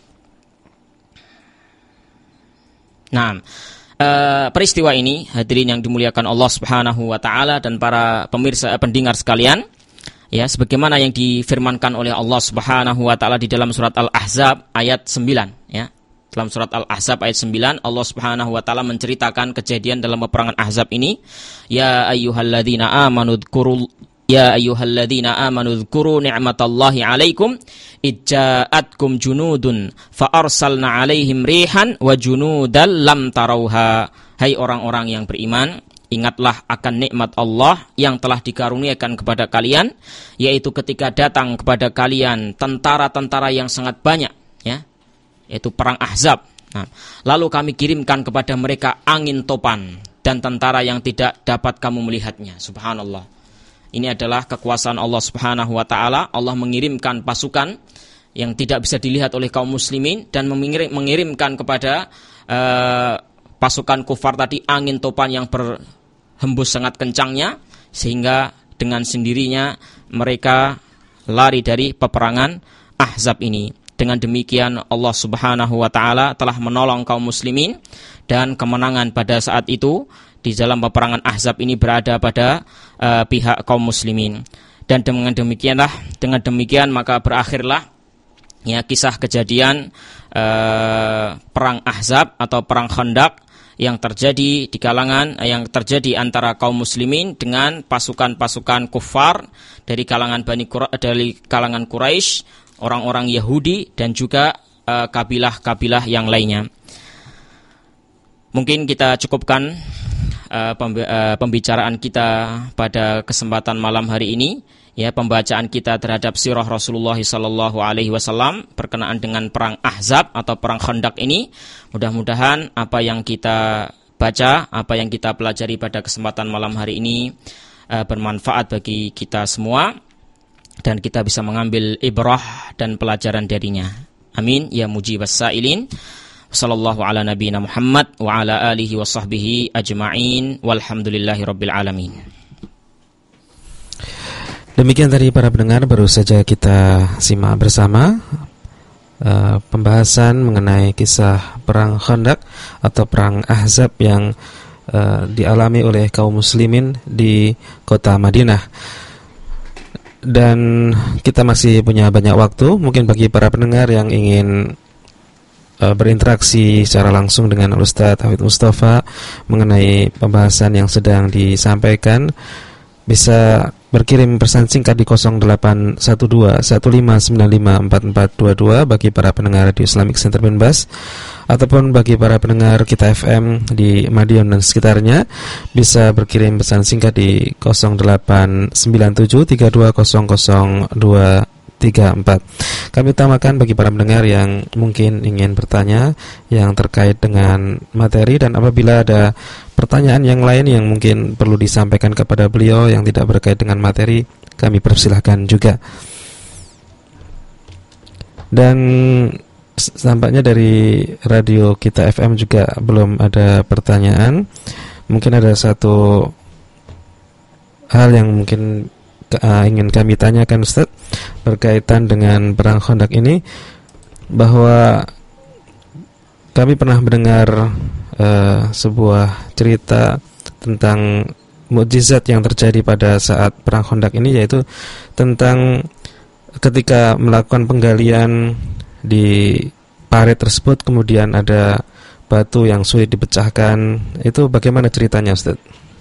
Nah, uh, peristiwa ini, hadirin yang dimuliakan Allah Subhanahu wa taala dan para pemirsa pendengar sekalian, ya, sebagaimana yang difirmankan oleh Allah Subhanahu wa taala di dalam surat Al-Ahzab ayat sembilan, ya. Dalam surat Al-Ahzab ayat sembilan, Allah Subhanahu wa taala menceritakan kejadian dalam peperangan Ahzab ini. Ya ayyuhalladzina amanu dzkuru ya ayyuhalladzina amanu dzkuru ni'matallahi 'alaikum ijja'atkum junudun fa arsalna 'alaihim rihan wa junudal lam tarauha. Hai orang-orang yang beriman, ingatlah akan nikmat Allah yang telah dikaruniakan kepada kalian, yaitu ketika datang kepada kalian tentara-tentara yang sangat banyak, ya, yaitu perang Ahzab. Nah, lalu kami kirimkan kepada mereka angin topan dan tentara yang tidak dapat kamu melihatnya. Subhanallah. Ini adalah kekuasaan Allah Subhanahu wa taala. Allah mengirimkan pasukan yang tidak bisa dilihat oleh kaum muslimin dan mengirim, mengirimkan kepada uh, pasukan kufar tadi angin topan yang berhembus sangat kencangnya, sehingga dengan sendirinya mereka lari dari peperangan Ahzab ini. Dengan demikian Allah Subhanahu wa taala telah menolong kaum muslimin dan kemenangan pada saat itu di dalam peperangan Ahzab ini berada pada uh, pihak kaum muslimin. Dan dengan demikianlah dengan demikian maka berakhirlah, ya, kisah kejadian uh, perang Ahzab atau perang Khandaq yang terjadi di kalangan yang terjadi antara kaum muslimin dengan pasukan-pasukan kufar dari kalangan Bani Qura, dari kalangan Quraisy orang-orang Yahudi dan juga uh, kabilah-kabilah yang lainnya. Mungkin kita cukupkan uh, pemb- uh, pembicaraan kita pada kesempatan malam hari ini, ya, pembacaan kita terhadap sirah Rasulullah sallallahu alaihi wasallam berkenaan dengan perang Ahzab atau perang Khandaq ini. Mudah-mudahan apa yang kita baca, apa yang kita pelajari pada kesempatan malam hari ini uh, bermanfaat bagi kita semua dan kita bisa mengambil ibrah dan pelajaran darinya. Amin ya mujibas sa'ilin. Sallallahu ala nabiyina Muhammad wa ala alihi wa sahbihi ajma'in walhamdulillahi rabbil alamin. Demikian tadi para pendengar, baru saja kita simak bersama uh, pembahasan mengenai kisah perang Khandaq atau perang Ahzab yang uh, dialami oleh kaum muslimin di kota Madinah. Dan kita masih punya banyak waktu, mungkin bagi para pendengar yang ingin uh, berinteraksi secara langsung dengan Ustaz Hafidz Mustafa mengenai pembahasan yang sedang disampaikan, bisa berkirim pesan singkat di nol delapan satu dua satu lima sembilan lima empat empat dua dua bagi para pendengar Radio Islamic Center Benbas, ataupun bagi para pendengar kita F M di Madiun dan sekitarnya bisa berkirim pesan singkat di nol delapan sembilan tujuh tiga dua nol nol dua tiga empat. Kami utamakan bagi para pendengar yang mungkin ingin bertanya yang terkait dengan materi, dan apabila ada pertanyaan yang lain yang mungkin perlu disampaikan kepada beliau yang tidak berkait dengan materi, kami persilahkan juga. Dan tampaknya dari radio kita F M juga belum ada pertanyaan. Mungkin ada satu hal yang mungkin uh, ingin kami tanyakan, Ustaz, berkaitan dengan perang Khandaq ini, bahwa kami pernah mendengar uh, sebuah cerita tentang mukjizat yang terjadi pada saat perang Khandaq ini, yaitu tentang ketika melakukan penggalian di parit tersebut kemudian ada batu yang sulit dipecahkan. Itu bagaimana ceritanya, Ustaz?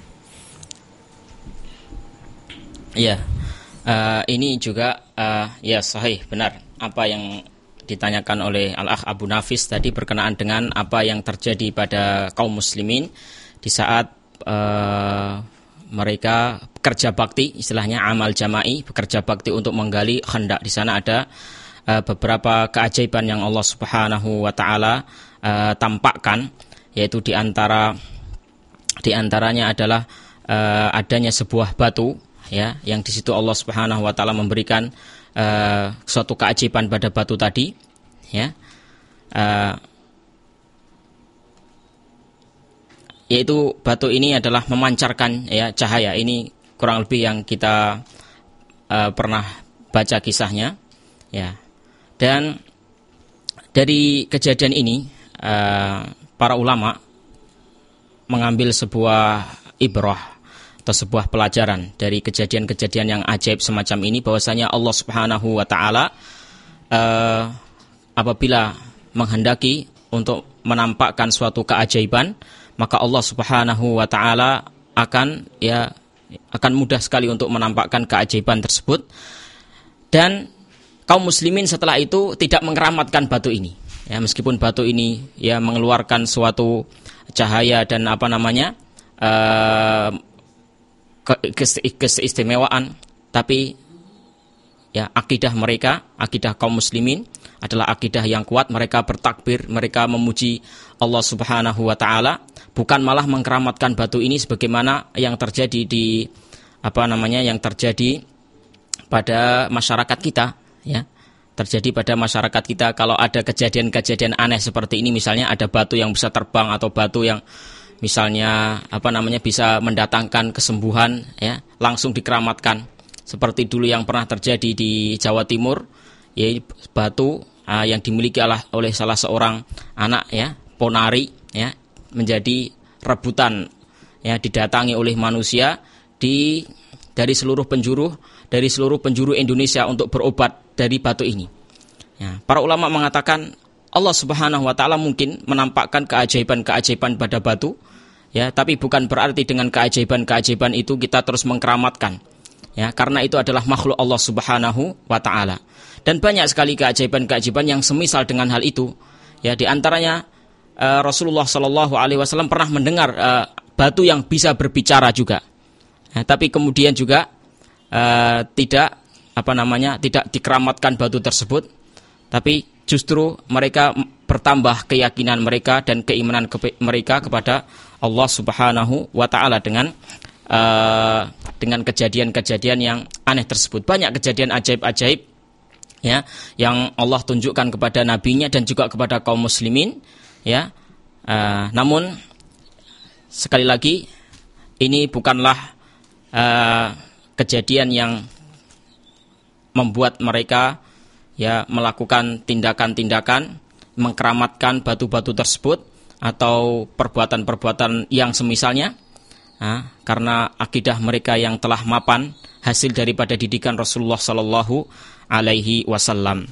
Ya, uh, ini juga uh, ya sahih, benar apa yang ditanyakan oleh Al-Akh Abu Nafis tadi berkenaan dengan apa yang terjadi pada kaum muslimin di saat uh, mereka bekerja bakti, istilahnya amal jama'i, bekerja bakti untuk menggali Khandaq. Di sana ada uh, beberapa keajaiban yang Allah Subhanahu wa taala uh, tampakkan, yaitu di antara di antaranya adalah uh, adanya sebuah batu, ya, yang di situ Allah Subhanahu wa taala memberikan uh, suatu keajaiban pada batu tadi, ya. Uh, yaitu batu ini adalah memancarkan, ya, cahaya. Ini kurang lebih yang kita uh, pernah baca kisahnya, ya. Dan dari kejadian ini uh, para ulama mengambil sebuah ibrah atau sebuah pelajaran dari kejadian-kejadian yang ajaib semacam ini, bahwasanya Allah Subhanahu wa taala uh, apabila menghendaki untuk menampakkan suatu keajaiban, maka Allah Subhanahu wa taala akan ya akan mudah sekali untuk menampakkan keajaiban tersebut. Dan kaum muslimin setelah itu tidak mengeramatkan batu ini. Ya, meskipun batu ini ya mengeluarkan suatu cahaya dan apa namanya? Uh, keistimewaan, tapi ya akidah mereka, akidah kaum muslimin adalah akidah yang kuat. Mereka bertakbir, mereka memuji Allah Subhanahu wa taala, bukan malah mengkeramatkan batu ini sebagaimana yang terjadi di apa namanya yang terjadi pada masyarakat kita, ya. Terjadi pada masyarakat kita kalau ada kejadian-kejadian aneh seperti ini, misalnya ada batu yang bisa terbang atau batu yang misalnya apa namanya bisa mendatangkan kesembuhan, ya, langsung dikeramatkan. Seperti dulu yang pernah terjadi di Jawa Timur, yaitu batu uh, yang dimiliki oleh salah seorang anak, ya, ponari, ya, menjadi rebutan, ya, didatangi oleh manusia di dari seluruh penjuru dari seluruh penjuru Indonesia untuk berobat dari batu ini. Ya, para ulama mengatakan Allah Subhanahu wa taala mungkin menampakkan keajaiban-keajaiban pada batu, ya, tapi bukan berarti dengan keajaiban-keajaiban itu kita terus mengkeramatkan, ya, karena itu adalah makhluk Allah Subhanahu wa taala. Dan banyak sekali keajaiban-keajaiban yang semisal dengan hal itu. Ya, di antaranya uh, Rasulullah Shallallahu Alaihi Wasallam pernah mendengar uh, batu yang bisa berbicara juga. Nah, tapi kemudian juga uh, tidak apa namanya tidak dikeramatkan batu tersebut, tapi justru mereka bertambah keyakinan mereka dan keimanan ke- mereka kepada Allah Subhanahu wa taala dengan uh, dengan kejadian-kejadian yang aneh tersebut. Banyak kejadian ajaib-ajaib ya yang Allah tunjukkan kepada nabinya dan juga kepada kaum muslimin ya. Uh, namun sekali lagi ini bukanlah uh, kejadian yang membuat mereka ya melakukan tindakan-tindakan mengkeramatkan batu-batu tersebut atau perbuatan-perbuatan yang semisalnya, nah, karena akidah mereka yang telah mapan hasil daripada didikan Rasulullah Sallallahu Alaihi Wasallam.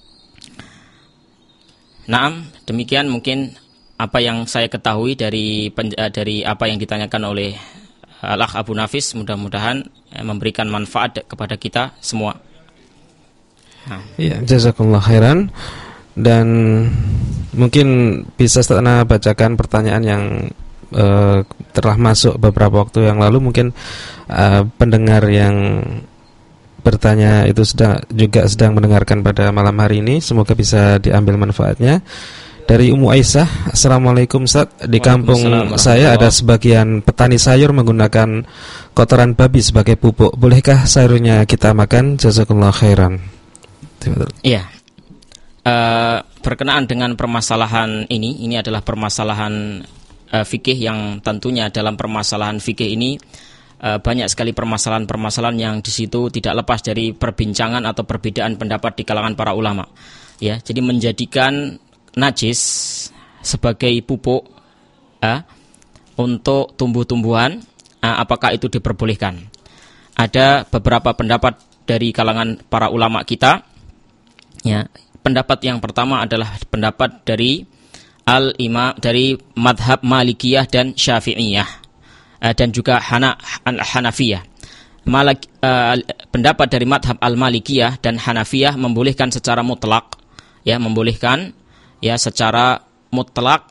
Naam, demikian mungkin apa yang saya ketahui dari dari apa yang ditanyakan oleh Al-Akh Abu Nafis. Mudah-mudahan eh, memberikan manfaat kepada kita semua. Nah. Ya, jazakallah khairan. Dan mungkin bisa Ustaz bacakan pertanyaan yang uh, telah masuk beberapa waktu yang lalu. Mungkin uh, pendengar yang bertanya itu sedang, juga sedang mendengarkan pada malam hari ini. Semoga bisa diambil manfaatnya. Dari Ummu Aisyah, Assalamualaikum Ustaz. Di kampung saya ada sebagian petani sayur menggunakan kotoran babi sebagai pupuk. Bolehkah sayurnya kita makan? Jazakallah khairan. Iya. Uh, berkenaan dengan permasalahan ini, ini adalah permasalahan uh, fikih yang tentunya dalam permasalahan fikih ini uh, banyak sekali permasalahan-permasalahan yang di situ tidak lepas dari perbincangan atau perbedaan pendapat di kalangan para ulama. Ya, jadi menjadikan najis sebagai pupuk uh, untuk tumbuh-tumbuhan, uh, apakah itu diperbolehkan? Ada beberapa pendapat dari kalangan para ulama kita. Ya. Pendapat yang pertama adalah pendapat dari al-imam dari madhab Malikiyah dan Syafi'iyah uh, dan juga Hana, Hanafiyah. Malak, uh, pendapat dari madhab al-Malikiyah dan Hanafiyah membolehkan secara mutlak, ya membolehkan ya secara mutlak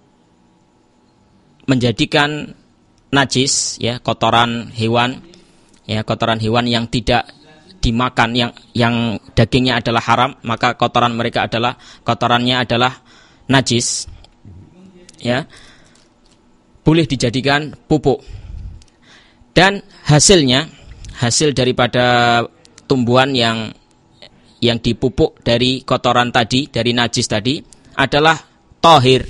menjadikan najis ya kotoran hewan ya kotoran hewan yang tidak dimakan, yang yang dagingnya adalah haram, maka kotoran mereka adalah kotorannya adalah najis, ya boleh dijadikan pupuk. Dan hasilnya, hasil daripada tumbuhan yang yang dipupuk dari kotoran tadi, dari najis tadi adalah tahir,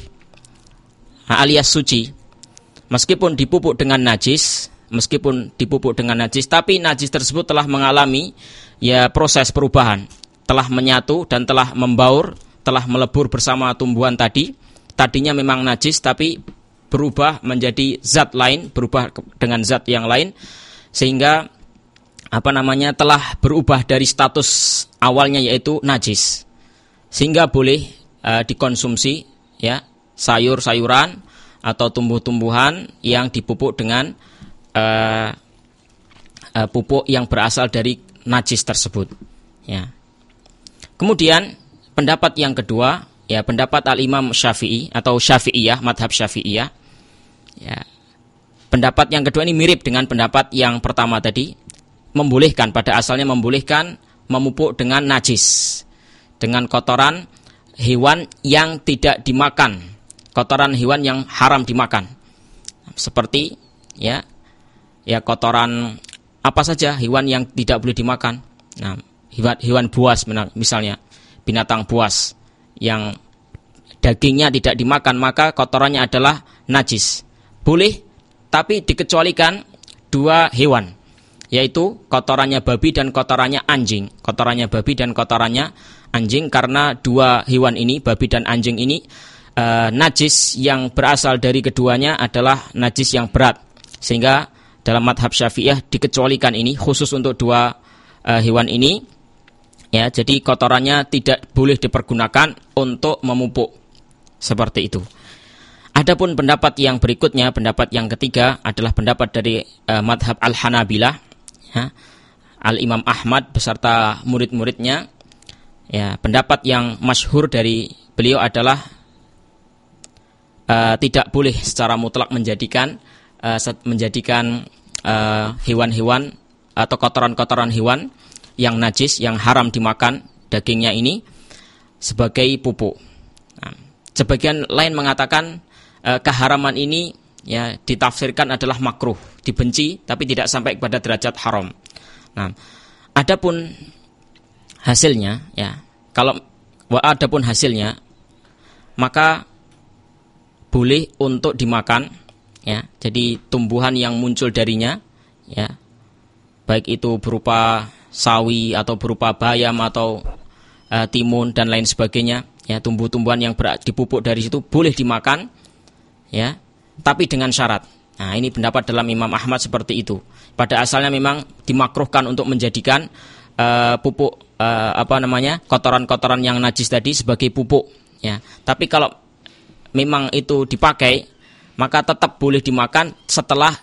alias suci. Meskipun dipupuk dengan najis, meskipun dipupuk dengan najis, tapi najis tersebut telah mengalami ya proses perubahan, telah menyatu dan telah membaur, telah melebur bersama tumbuhan tadi. Tadinya memang najis tapi berubah menjadi zat lain, berubah dengan zat yang lain, sehingga apa namanya telah berubah dari status awalnya yaitu najis, sehingga boleh uh, dikonsumsi ya sayur-sayuran atau tumbuh-tumbuhan yang dipupuk dengan Uh, uh, pupuk yang berasal dari najis tersebut. Ya. Kemudian pendapat yang kedua, ya pendapat al-Imam Syafi'i atau Syafi'iyah, madhab Syafi'iyah. Ya. Pendapat yang kedua ini mirip dengan pendapat yang pertama tadi, membolehkan pada asalnya membolehkan memupuk dengan najis, dengan kotoran hewan yang tidak dimakan, kotoran hewan yang haram dimakan, seperti ya. Ya kotoran apa saja hewan yang tidak boleh dimakan. Nah, hewan, hewan buas misalnya, binatang buas yang dagingnya tidak dimakan, maka kotorannya adalah najis. Boleh, tapi dikecualikan dua hewan, yaitu kotorannya babi dan kotorannya anjing. Kotorannya babi dan kotorannya anjing, karena dua hewan ini, babi dan anjing ini, uh, najis yang berasal dari keduanya adalah najis yang berat, sehingga dalam madhab Syafi'iyah dikecualikan ini khusus untuk dua uh, hewan ini, ya. Jadi kotorannya tidak boleh dipergunakan untuk memupuk seperti itu. Adapun pendapat yang berikutnya, pendapat yang ketiga adalah pendapat dari uh, madhab Al-Hanabilah, ya. Al-Imam Ahmad beserta murid-muridnya Ya, pendapat yang masyhur dari beliau adalah uh, tidak boleh secara mutlak menjadikan uh, menjadikan uh, hewan-hewan atau kotoran-kotoran hewan yang najis, yang haram dimakan dagingnya ini sebagai pupuk. Nah, sebagian lain mengatakan uh, keharaman ini ya ditafsirkan adalah makruh, dibenci tapi tidak sampai kepada derajat haram. Nah, adapun hasilnya ya, kalau wa adapun hasilnya maka boleh untuk dimakan ya. Jadi tumbuhan yang muncul darinya ya, baik itu berupa sawi atau berupa bayam atau uh, timun dan lain sebagainya ya, tumbuh-tumbuhan yang ber- dipupuk dari situ boleh dimakan ya, tapi dengan syarat. Nah, ini pendapat dalam Imam Ahmad seperti itu. Pada asalnya memang dimakruhkan untuk menjadikan uh, pupuk uh, apa namanya kotoran-kotoran yang najis tadi sebagai pupuk ya. Tapi kalau memang itu dipakai, maka tetap boleh dimakan setelah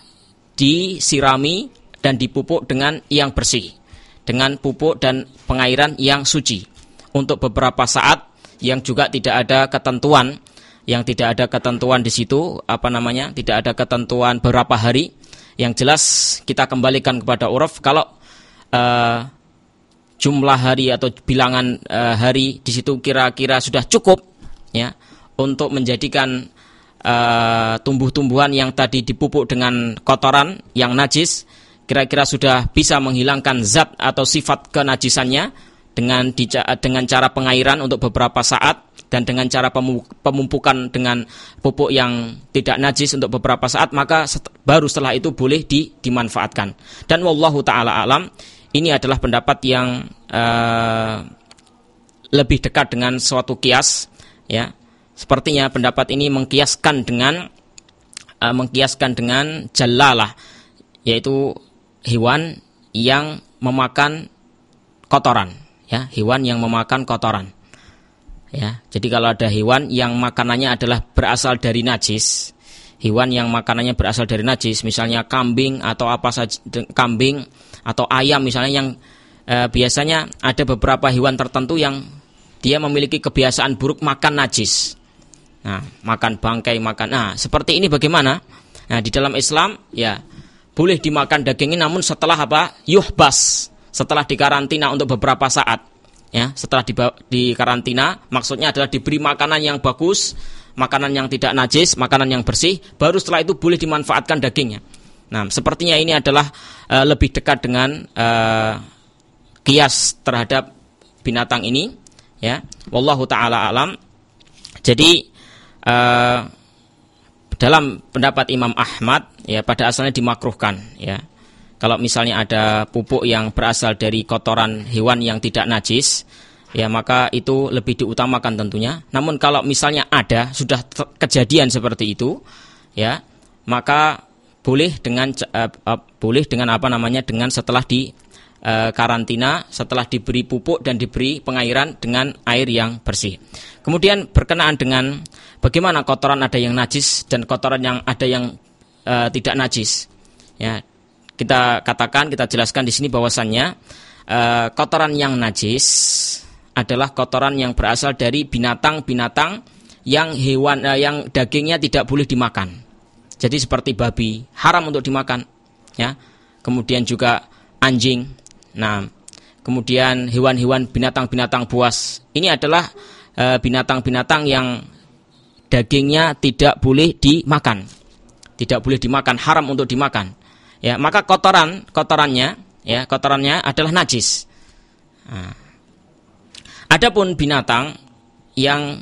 disirami dan dipupuk dengan yang bersih, dengan pupuk dan pengairan yang suci untuk beberapa saat, yang juga tidak ada ketentuan, yang tidak ada ketentuan di situ apa namanya, tidak ada ketentuan berapa hari. Yang jelas kita kembalikan kepada uruf. Kalau uh, jumlah hari atau bilangan uh, hari di situ kira-kira sudah cukup ya untuk menjadikan uh, tumbuh-tumbuhan yang tadi dipupuk dengan kotoran yang najis, kira-kira sudah bisa menghilangkan zat atau sifat kenajisannya dengan dengan cara pengairan untuk beberapa saat dan dengan cara pemumpukan dengan pupuk yang tidak najis untuk beberapa saat, maka set, baru setelah itu boleh di, dimanfaatkan. Dan wallahu ta'ala alam, ini adalah pendapat yang uh, lebih dekat dengan suatu kias ya. Sepertinya pendapat ini mengkiaskan dengan uh, mengkiaskan dengan jalalah, yaitu hewan yang memakan kotoran ya, hewan yang memakan kotoran. Ya, jadi kalau ada hewan yang makanannya adalah berasal dari najis, hewan yang makanannya berasal dari najis, misalnya kambing atau apa saja, kambing atau ayam misalnya, yang eh, biasanya ada beberapa hewan tertentu yang dia memiliki kebiasaan buruk makan najis. Nah, makan bangkai, makan. Nah, seperti ini bagaimana? Nah, di dalam Islam ya boleh dimakan dagingnya, namun setelah apa? Yuhbas, setelah dikarantina untuk beberapa saat. Ya, setelah di, di karantina, maksudnya adalah diberi makanan yang bagus, makanan yang tidak najis, makanan yang bersih, baru setelah itu boleh dimanfaatkan dagingnya. Nah, sepertinya ini adalah uh, lebih dekat dengan uh, kias terhadap binatang ini, ya. Wallahu ta'ala alam. Jadi uh, dalam pendapat Imam Ahmad, ya pada asalnya dimakruhkan, ya. Kalau misalnya ada pupuk yang berasal dari kotoran hewan yang tidak najis, ya maka itu lebih diutamakan tentunya. Namun kalau misalnya ada, sudah ter- kejadian seperti itu, ya maka boleh dengan uh, uh, boleh dengan apa namanya dengan setelah di uh, karantina, setelah diberi pupuk dan diberi pengairan dengan air yang bersih. Kemudian berkenaan dengan bagaimana kotoran ada yang najis dan kotoran yang ada yang uh, tidak najis, ya. Kita katakan, kita jelaskan di sini bahwasannya uh, kotoran yang najis adalah kotoran yang berasal dari binatang-binatang yang hewan uh, yang dagingnya tidak boleh dimakan. Jadi seperti babi, haram untuk dimakan, ya. Kemudian juga anjing. Nah, kemudian hewan-hewan binatang-binatang buas. Ini adalah uh, binatang-binatang yang dagingnya tidak boleh dimakan. Tidak boleh dimakan, haram untuk dimakan. Ya, maka kotoran, kotorannya, ya, kotorannya adalah najis. Nah, adapun binatang yang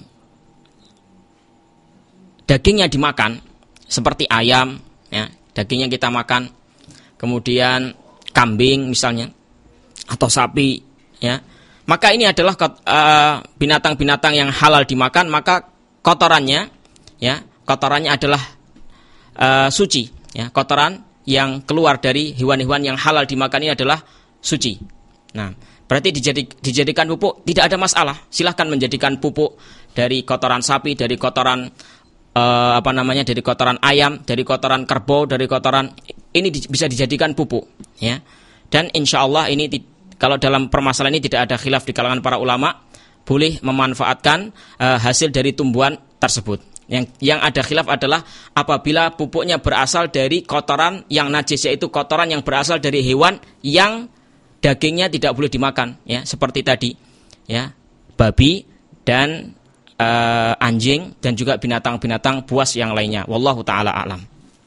dagingnya dimakan, seperti ayam, ya, dagingnya kita makan, kemudian kambing misalnya, atau sapi, ya, maka ini adalah uh, binatang-binatang yang halal dimakan, maka kotorannya, ya, kotorannya adalah uh, suci, ya, kotoran yang keluar dari hewan-hewan yang halal dimakan ini adalah suci. Nah, berarti dijadik, dijadikan pupuk tidak ada masalah. Silahkan menjadikan pupuk dari kotoran sapi, dari kotoran uh, apa namanya, dari kotoran ayam, dari kotoran kerbau, dari kotoran ini di, bisa dijadikan pupuk, ya. Dan insya Allah ini di, kalau dalam permasalahan ini tidak ada khilaf di kalangan para ulama, boleh memanfaatkan uh, hasil dari tumbuhan tersebut. Yang yang ada khilaf adalah apabila pupuknya berasal dari kotoran yang najis, yaitu kotoran yang berasal dari hewan yang dagingnya tidak boleh dimakan, ya, seperti tadi, ya, babi dan uh, anjing dan juga binatang-binatang buas yang lainnya. Wallahu taala a'lam.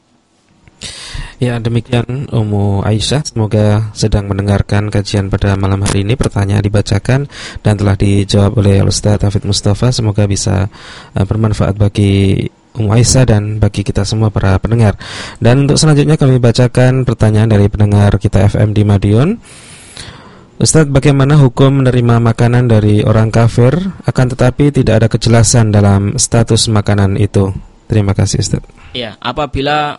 Ya, demikian Ummu Aisyah, semoga sedang mendengarkan kajian pada malam hari ini. Pertanyaan dibacakan dan telah dijawab oleh Ustaz Hafidz Mustafa. Semoga bisa uh, bermanfaat bagi Ummu Aisyah dan bagi kita semua para pendengar. Dan untuk selanjutnya kami bacakan pertanyaan dari pendengar kita F M di Madiun. Ustaz, bagaimana hukum menerima makanan dari orang kafir akan tetapi tidak ada kejelasan dalam status makanan itu? Terima kasih, Ustaz. Ya, apabila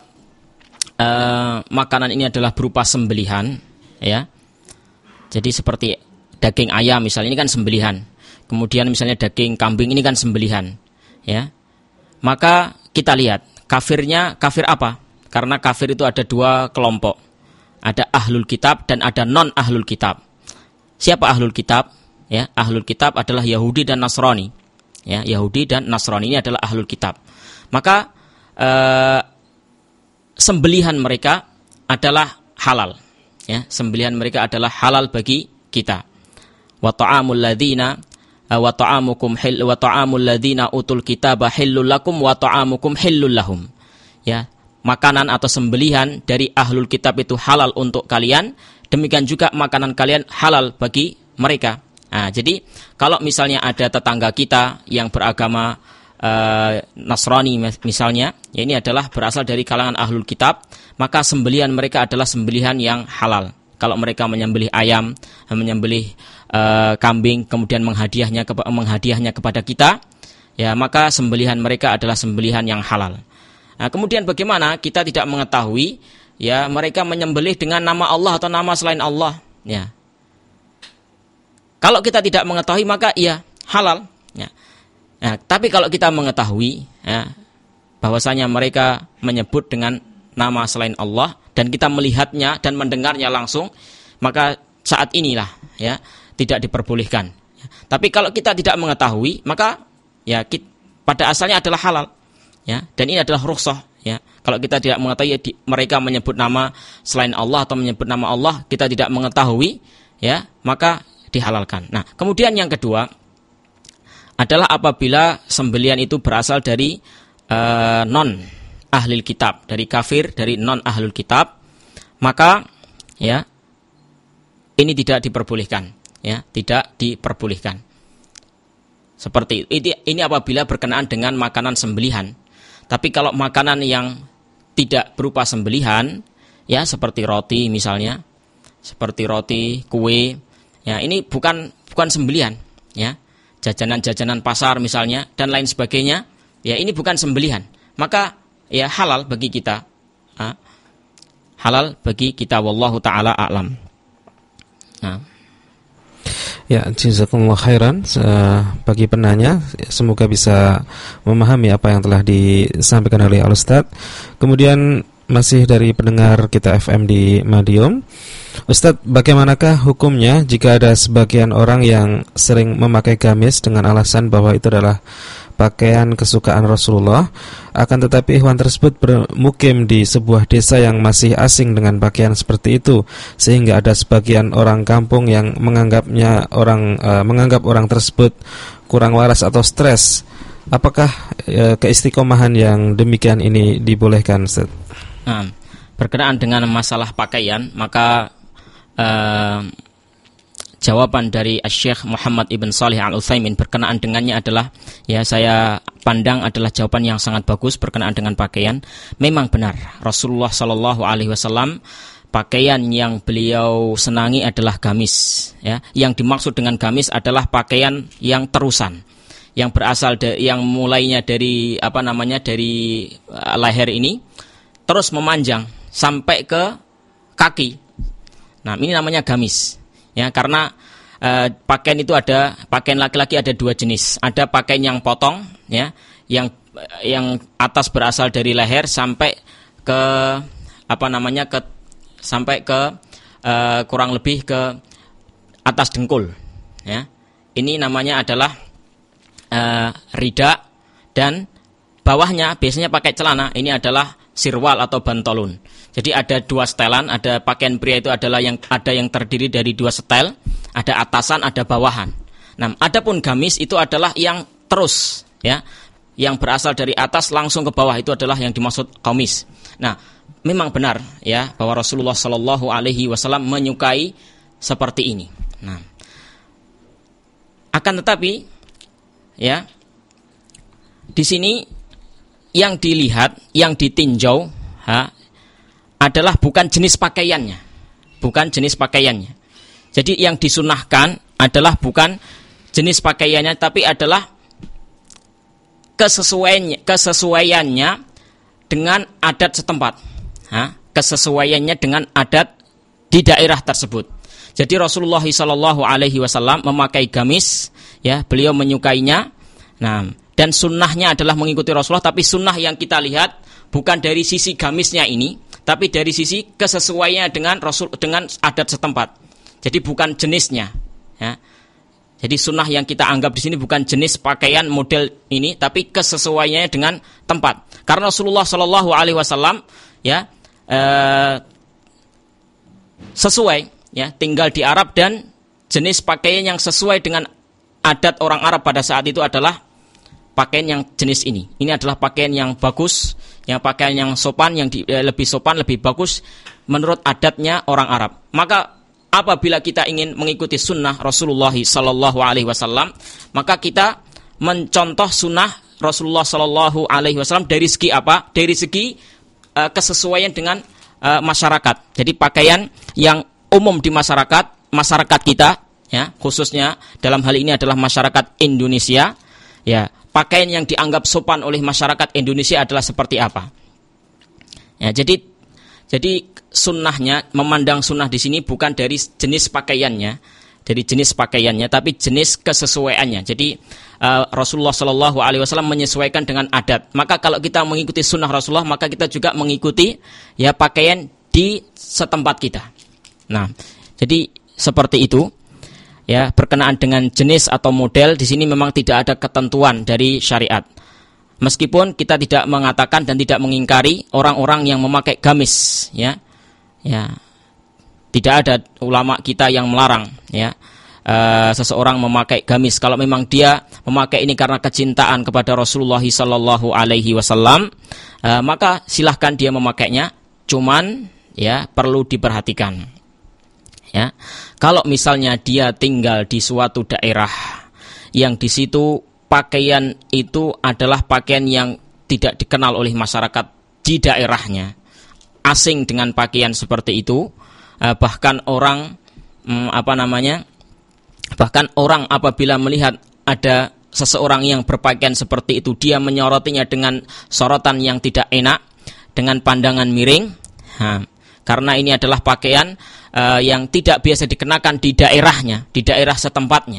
Uh, makanan ini adalah berupa sembelihan, ya. Jadi seperti daging ayam misalnya, ini kan sembelihan. Kemudian misalnya daging kambing ini kan sembelihan, ya. Maka kita lihat kafirnya kafir apa? Karena kafir itu ada dua kelompok. Ada ahlul kitab dan ada non ahlul kitab. Siapa ahlul kitab? Ya, ahlul kitab adalah Yahudi dan Nasrani. Ya, Yahudi dan Nasrani ini adalah ahlul kitab. Maka uh, sembelihan mereka adalah halal, ya, sembelihan mereka adalah halal bagi kita. Wa ta'amul ladzina wa ta'amukum hil wa ta'amul ladzina utul kitaba hillul lakum wa ta'amukum hillul lahum. Ya, makanan atau sembelihan dari ahlul kitab itu halal untuk kalian, demikian juga makanan kalian halal bagi mereka. Nah, jadi kalau misalnya ada tetangga kita yang beragama Uh, Nasrani misalnya, ya, ini adalah berasal dari kalangan ahlul kitab, maka sembelihan mereka adalah sembelihan yang halal. Kalau mereka menyembelih ayam, menyembelih uh, kambing, kemudian menghadiahnya ke, menghadiahnya kepada kita, ya, maka sembelihan mereka adalah sembelihan yang halal. Nah, kemudian bagaimana kita tidak mengetahui, ya, mereka menyembelih dengan nama Allah atau nama selain Allah, ya. Kalau kita tidak mengetahui maka iya halal, ya. Nah, tapi kalau kita mengetahui, ya, bahwasanya mereka menyebut dengan nama selain Allah dan kita melihatnya dan mendengarnya langsung, maka saat inilah, ya, tidak diperbolehkan. Tapi kalau kita tidak mengetahui, maka ya kita, pada asalnya adalah halal, ya, dan ini adalah rukhsah, ya. Kalau kita tidak mengetahui, ya, di, mereka menyebut nama selain Allah atau menyebut nama Allah, kita tidak mengetahui, ya, maka dihalalkan. Nah, kemudian yang kedua adalah apabila sembelihan itu berasal dari uh, non ahlul kitab, dari kafir, dari non ahlul kitab, maka, ya, ini tidak diperbolehkan, ya, tidak diperbolehkan. Seperti ini, ini apabila berkenaan dengan makanan sembelihan. Tapi kalau makanan yang tidak berupa sembelihan, ya, seperti roti misalnya, seperti roti, kue, ya, ini bukan bukan sembelihan, ya. Jajanan-jajanan pasar misalnya dan lain sebagainya, ya, ini bukan sembelihan, maka ya halal bagi kita, ha? halal bagi kita, wallahu taala a'lam. Nah. Ya, jazakumullah khairan bagi penanya, semoga bisa memahami apa yang telah disampaikan oleh Al-Ustaz. Kemudian masih dari pendengar kita F M di Madiun. Ustadz, bagaimanakah hukumnya jika ada sebagian orang yang sering memakai gamis dengan alasan bahwa itu adalah pakaian kesukaan Rasulullah, akan tetapi hewan tersebut bermukim di sebuah desa yang masih asing dengan pakaian seperti itu, sehingga ada sebagian orang kampung yang menganggapnya orang uh, menganggap orang tersebut kurang waras atau stres. Apakah uh, keistiqomahan yang demikian ini dibolehkan, Ustadz? Nah, berkenaan dengan masalah pakaian, maka Uh, jawaban dari Syekh Muhammad Ibn Shalih Al-Utsaimin berkenaan dengannya adalah, ya, saya pandang adalah jawaban yang sangat bagus berkenaan dengan pakaian. Memang benar, Rasulullah Shallallahu Alaihi Wasallam pakaian yang beliau senangi adalah gamis, ya. Yang dimaksud dengan gamis adalah pakaian yang terusan, yang berasal dari, yang mulainya dari apa namanya dari uh, leher ini terus memanjang sampai ke kaki. Nah, ini namanya gamis, ya, karena uh, pakaian itu ada, pakaian laki-laki ada dua jenis. Ada pakaian yang potong, ya, yang yang atas berasal dari leher sampai ke apa namanya ke sampai ke uh, kurang lebih ke atas dengkul. Ya. Ini namanya adalah uh, rida, dan bawahnya biasanya pakai celana. Ini adalah sirwal atau bantolun. Jadi ada dua setelan, ada pakaian pria itu adalah yang ada yang terdiri dari dua setel, ada atasan, ada bawahan. Nah, adapun gamis itu adalah yang terus, ya, yang berasal dari atas langsung ke bawah, itu adalah yang dimaksud qamis. Nah, memang benar ya bahwa Rasulullah Shallallahu Alaihi Wasallam menyukai seperti ini. Nah, akan tetapi, ya, di sini yang dilihat, yang ditinjau, ha, adalah bukan jenis pakaiannya, bukan jenis pakaiannya. Jadi yang disunahkan adalah bukan jenis pakaiannya, tapi adalah kesesuaiannya, kesesuaiannya dengan adat setempat, ha? Kesesuaiannya dengan adat di daerah tersebut. Jadi Rasulullah Shallallahu Alaihi Wasallam memakai gamis, ya, beliau menyukainya. Nah, dan sunnahnya adalah mengikuti Rasulullah, tapi sunnah yang kita lihat bukan dari sisi gamisnya ini, tapi dari sisi kesesuaiannya dengan Rasul, dengan adat setempat. Jadi bukan jenisnya, ya. Jadi sunnah yang kita anggap di sini bukan jenis pakaian model ini, tapi kesesuaiannya dengan tempat. Karena Rasulullah Shallallahu Alaihi Wasallam, ya, eh, sesuai, ya, tinggal di Arab, dan jenis pakaian yang sesuai dengan adat orang Arab pada saat itu adalah pakaian yang jenis ini. Ini adalah pakaian yang bagus, yang pakaian yang sopan, yang di, eh, lebih sopan, lebih bagus menurut adatnya orang Arab. Maka apabila kita ingin mengikuti sunnah Rasulullah Sallallahu Alaihi Wasallam, maka kita mencontoh sunnah Rasulullah Sallallahu Alaihi Wasallam dari segi apa? Dari segi uh, kesesuaian dengan uh, masyarakat. Jadi pakaian yang umum di masyarakat, masyarakat kita, ya, khususnya dalam hal ini adalah masyarakat Indonesia, ya. Pakaian yang dianggap sopan oleh masyarakat Indonesia adalah seperti apa? Ya, jadi jadi sunnahnya, memandang sunnah di sini bukan dari jenis pakaiannya, dari jenis pakaiannya, tapi jenis kesesuaiannya. Jadi uh, Rasulullah Shallallahu Alaihi Wasallam menyesuaikan dengan adat. Maka kalau kita mengikuti sunnah Rasulullah, maka kita juga mengikuti, ya, pakaian di setempat kita. Nah, jadi seperti itu. Ya, berkenaan dengan jenis atau model di sini memang tidak ada ketentuan dari syariat. Meskipun kita tidak mengatakan dan tidak mengingkari orang-orang yang memakai gamis, ya, ya, tidak ada ulama kita yang melarang, ya, uh, seseorang memakai gamis. Kalau memang dia memakai ini karena kecintaan kepada Rasulullah Sallallahu Alaihi Wasallam, uh, maka silahkan dia memakainya. Cuman, ya, perlu diperhatikan. Ya, kalau misalnya dia tinggal di suatu daerah yang di situ pakaian itu adalah pakaian yang tidak dikenal oleh masyarakat di daerahnya, asing dengan pakaian seperti itu, bahkan orang apa namanya, bahkan orang apabila melihat ada seseorang yang berpakaian seperti itu, dia menyorotinya dengan sorotan yang tidak enak, dengan pandangan miring, ha, karena ini adalah pakaian Uh, yang tidak biasa dikenakan di daerahnya, di daerah setempatnya.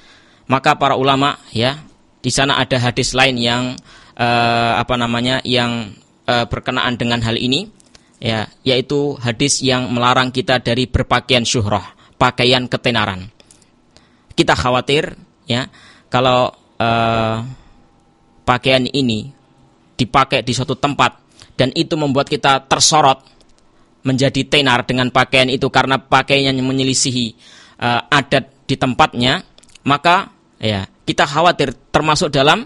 Maka para ulama, ya, di sana ada hadis lain yang uh, apa namanya, yang uh, berkenaan dengan hal ini, ya, yaitu hadis yang melarang kita dari berpakaian syuhrah, pakaian ketenaran. Kita khawatir, ya, kalau uh, pakaian ini dipakai di suatu tempat dan itu membuat kita tersorot, menjadi tenar dengan pakaian itu karena pakaiannya menyelisihi uh, adat di tempatnya, maka, ya, kita khawatir termasuk dalam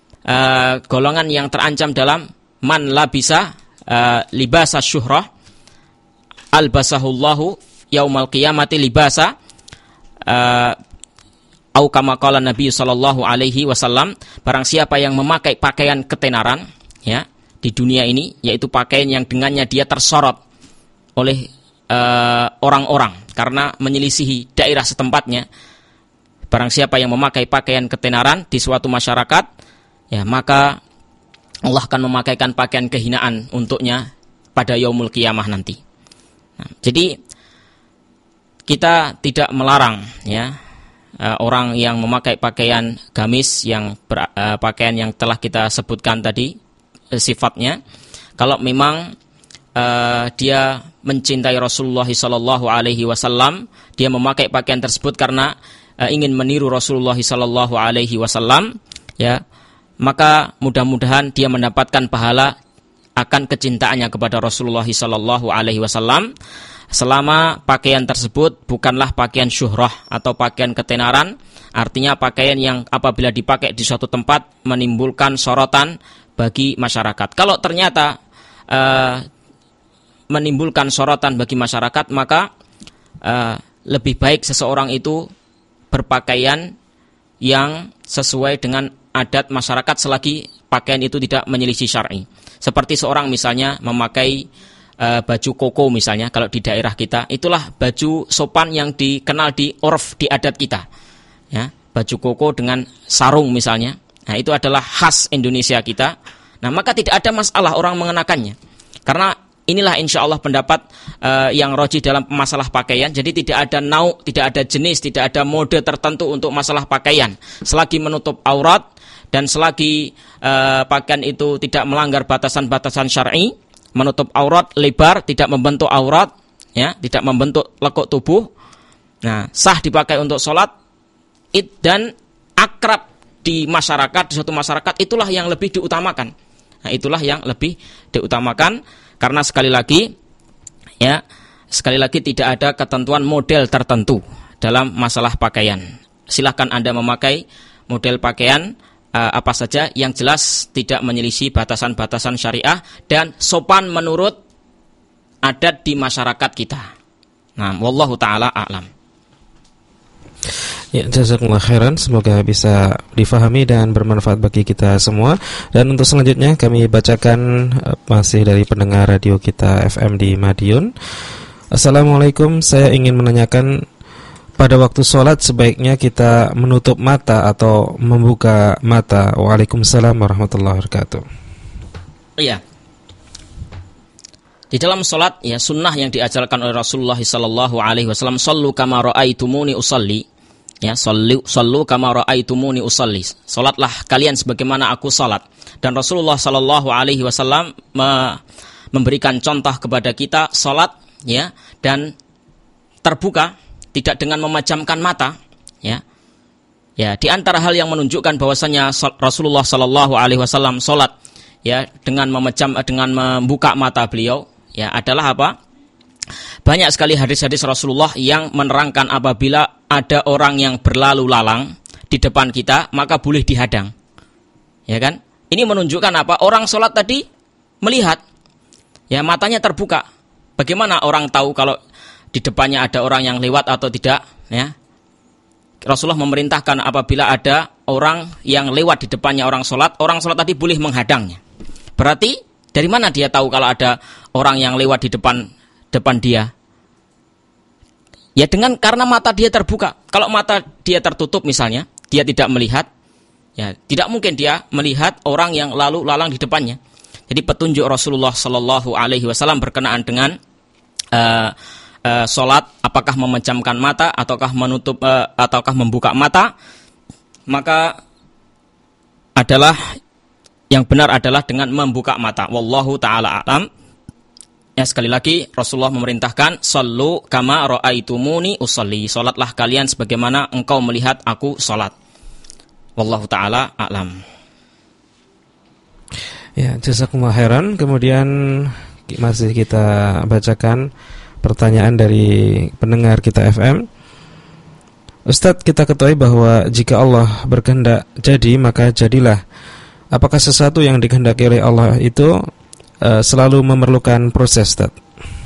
uh, golongan yang terancam dalam man labisa uh, libasa syuhrah albasahullahu yaumal qiyamati libasa uh, au kama qala Nabi sallallahu alaihi wasallam, barang siapa yang memakai pakaian ketenaran, ya, di dunia ini, yaitu pakaian yang dengannya dia tersorot oleh uh, orang-orang karena menyelisihi daerah setempatnya. Barang siapa yang memakai pakaian ketenaran di suatu masyarakat, ya, maka Allah akan memakaikan pakaian kehinaan untuknya pada yaumul qiyamah nanti. Nah, jadi kita tidak melarang, ya, uh, orang yang memakai pakaian gamis, yang ber, uh, pakaian yang telah kita sebutkan tadi uh, sifatnya, kalau memang uh, dia mencintai Rasulullah sallallahu alaihi wasallam, dia memakai pakaian tersebut karena uh, ingin meniru Rasulullah sallallahu alaihi wasallam, ya, maka mudah-mudahan dia mendapatkan pahala akan kecintaannya kepada Rasulullah sallallahu alaihi wasallam selama pakaian tersebut bukanlah pakaian syuhrah atau pakaian ketenaran, artinya pakaian yang apabila dipakai di suatu tempat menimbulkan sorotan bagi masyarakat. Kalau ternyata uh, menimbulkan sorotan bagi masyarakat, maka uh, lebih baik seseorang itu berpakaian yang sesuai dengan adat masyarakat selagi pakaian itu tidak menyelisih syar'i. Seperti seorang misalnya memakai uh, baju koko misalnya, kalau di daerah kita, itulah baju sopan yang dikenal di urf, di adat kita. Ya, baju koko dengan sarung misalnya. Nah, itu adalah khas Indonesia kita. Nah, maka tidak ada masalah orang mengenakannya. Karena inilah insya Allah pendapat uh, yang rajih dalam masalah pakaian. Jadi tidak ada nau', tidak ada jenis, tidak ada mode tertentu untuk masalah pakaian. Selagi menutup aurat dan selagi uh, pakaian itu tidak melanggar batasan-batasan syar'i, menutup aurat, lebar, tidak membentuk aurat, ya, tidak membentuk lekuk tubuh. Nah, sah dipakai untuk sholat, id dan akrab di masyarakat, di suatu masyarakat, itulah yang lebih diutamakan. Nah, itulah yang lebih diutamakan karena sekali lagi, ya, sekali lagi tidak ada ketentuan model tertentu dalam masalah pakaian. Silahkan Anda memakai model pakaian Uh, apa saja yang jelas tidak menyelisih batasan-batasan syariah dan sopan menurut adat di masyarakat kita. Nah, wallahu taala a'lam. Ya, jazakumullah khairan, semoga bisa difahami dan bermanfaat bagi kita semua. Dan untuk selanjutnya kami bacakan uh, masih dari pendengar radio kita F M di Madiun. Assalamualaikum, saya ingin menanyakan, pada waktu sholat sebaiknya kita menutup mata atau membuka mata? Waalaikumsalam warahmatullahi wabarakatuh. Iya. Di dalam sholat, ya, sunnah yang diajarkan oleh Rasulullah sallallahu alaihi wasallam, sallu kama ra'aitumuni usalli. Ya, sallu sallu kama ra'aitumuni usalli. Salatlah kalian sebagaimana aku salat. Dan Rasulullah sallallahu alaihi wasallam me- memberikan contoh kepada kita salat, ya, dan terbuka, tidak dengan memejamkan mata, ya. Ya, di antara hal yang menunjukkan bahwasanya Rasulullah sallallahu alaihi wasallam salat, ya, dengan memejam dengan membuka mata beliau, ya, adalah apa? Banyak sekali hadis-hadis Rasulullah yang menerangkan apabila ada orang yang berlalu lalang di depan kita, maka boleh dihadang. Ya kan? Ini menunjukkan apa? Orang salat tadi melihat, ya, matanya terbuka. Bagaimana orang tahu kalau di depannya ada orang yang lewat atau tidak, ya? Rasulullah memerintahkan apabila ada orang yang lewat di depannya orang sholat, orang sholat tadi boleh menghadangnya. Berarti dari mana dia tahu kalau ada orang yang lewat di depan depan dia? Ya, dengan karena mata dia terbuka. Kalau mata dia tertutup misalnya, dia tidak melihat, ya, tidak mungkin dia melihat orang yang lalu lalang di depannya. Jadi petunjuk Rasulullah sallallahu alaihi wasallam berkenaan dengan uh, Uh, sholat, apakah memejamkan mata ataukah menutup uh, ataukah membuka mata, maka adalah yang benar adalah dengan membuka mata. Wallahu taala a'lam. Ya, sekali lagi Rasulullah memerintahkan sallu kama ra'aitumuni usolli. Salatlah kalian sebagaimana engkau melihat aku salat. Wallahu taala a'lam. Ya, jazakumullah khairan. Kemudian masih kita bacakan pertanyaan dari pendengar kita F M. Ustadz, kita ketahui bahwa jika Allah berkehendak jadi, maka jadilah. Apakah sesuatu yang dikehendaki oleh Allah itu uh, selalu memerlukan proses, Ustadz?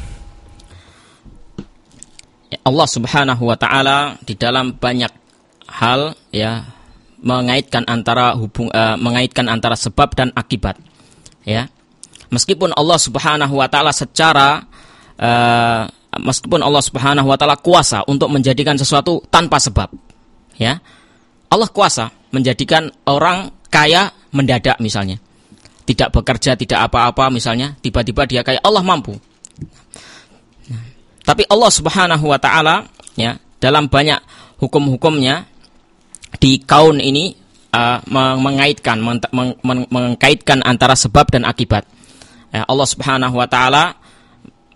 Allah Subhanahu wa taala di dalam banyak hal, ya, mengaitkan antara hubung uh, mengaitkan antara sebab dan akibat. Ya. Meskipun Allah Subhanahu wa taala secara Uh, meskipun Allah Subhanahu wa taala kuasa untuk menjadikan sesuatu tanpa sebab, ya, Allah kuasa menjadikan orang kaya mendadak misalnya, tidak bekerja, tidak apa-apa misalnya, tiba-tiba dia kaya, Allah mampu. Nah, tapi Allah Subhanahu wa taala, ya, dalam banyak hukum-hukumnya di kaun ini uh, mengaitkan meng- meng- mengkaitkan antara sebab dan akibat. Ya, Allah Subhanahu wa taala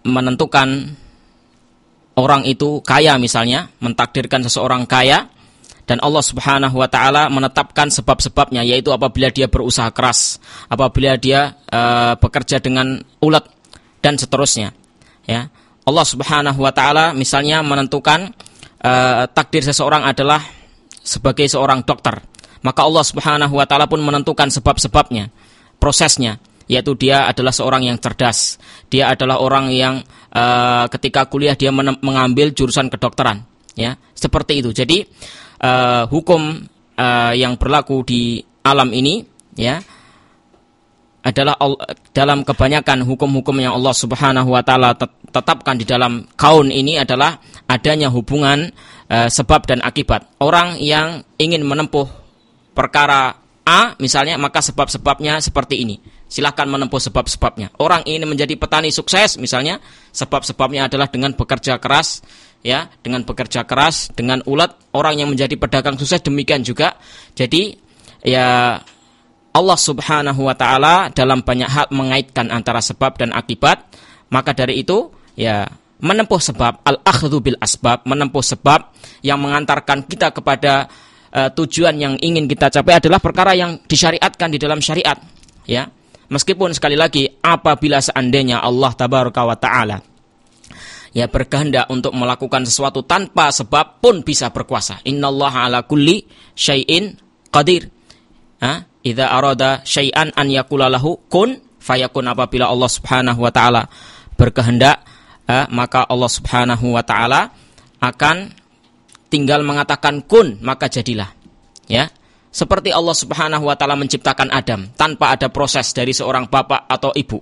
menentukan orang itu kaya misalnya, mentakdirkan seseorang kaya, dan Allah Subhanahu wa taala menetapkan sebab-sebabnya, yaitu apabila dia berusaha keras, apabila dia uh, bekerja dengan ulet dan seterusnya. Ya. Allah Subhanahu wa taala misalnya menentukan uh, takdir seseorang adalah sebagai seorang dokter, maka Allah Subhanahu wa taala pun menentukan sebab-sebabnya, prosesnya, yaitu dia adalah seorang yang cerdas. Dia adalah orang yang uh, ketika kuliah dia men- mengambil jurusan kedokteran, ya. Seperti itu. Jadi uh, hukum uh, yang berlaku di alam ini, ya, adalah dalam kebanyakan hukum-hukum yang Allah Subhanahu wa taala tetapkan di dalam kaun ini adalah adanya hubungan uh, sebab dan akibat. Orang yang ingin menempuh perkara A misalnya, maka sebab-sebabnya seperti ini. Silahkan menempuh sebab-sebabnya. Orang ingin menjadi petani sukses misalnya, sebab-sebabnya adalah dengan bekerja keras, ya, dengan bekerja keras, dengan ulet. Orang yang menjadi pedagang sukses demikian juga. Jadi ya, Allah Subhanahu wa taala dalam banyak hal mengaitkan antara sebab dan akibat. Maka dari itu, ya, menempuh sebab, al-akhdhu bil asbab, menempuh sebab yang mengantarkan kita kepada uh, tujuan yang ingin kita capai adalah perkara yang disyariatkan di dalam syariat, ya. Meskipun sekali lagi apabila seandainya Allah tabaraka wa taala ya berkehendak untuk melakukan sesuatu tanpa sebab pun bisa berkuasa. Innallaha ala kulli syai'in qadir. Ha? Idza arada syai'an an yaqula lahu kun fayakun. Apabila Allah Subhanahu wa taala berkehendak, eh, maka Allah Subhanahu wa taala akan tinggal mengatakan kun, maka jadilah. Ya. Seperti Allah Subhanahu wa taala menciptakan Adam tanpa ada proses dari seorang bapak atau ibu.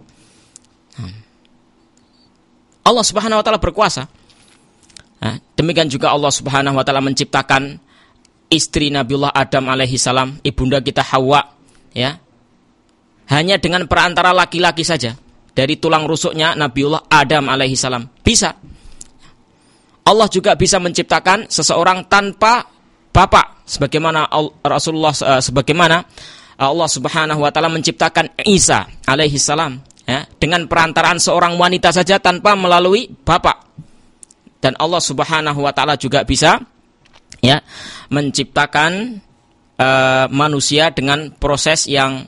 Allah Subhanahu wa taala berkuasa. Nah, demikian juga Allah Subhanahu wa taala menciptakan istri Nabiullah Adam alaihi salam, ibunda kita Hawa, ya. Hanya dengan perantara laki-laki saja. Dari tulang rusuknya Nabiullah Adam alaihi salam. Bisa. Allah juga bisa menciptakan seseorang tanpa bapak, sebagaimana Rasulullah sebagaimana Allah Subhanahu wa taala menciptakan Isa alaihi salam, ya, dengan perantaraan seorang wanita saja tanpa melalui bapak. Dan Allah Subhanahu wa taala juga bisa, ya, menciptakan uh, manusia dengan proses yang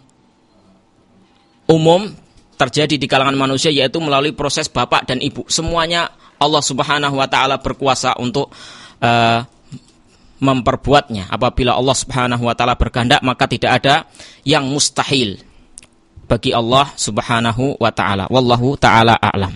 umum terjadi di kalangan manusia, yaitu melalui proses bapak dan ibu. Semuanya Allah Subhanahu wa taala berkuasa untuk uh, memperbuatnya. Apabila Allah Subhanahu wa taala berkehendak, maka tidak ada yang mustahil bagi Allah Subhanahu wa taala. Wallahu taala a'lam.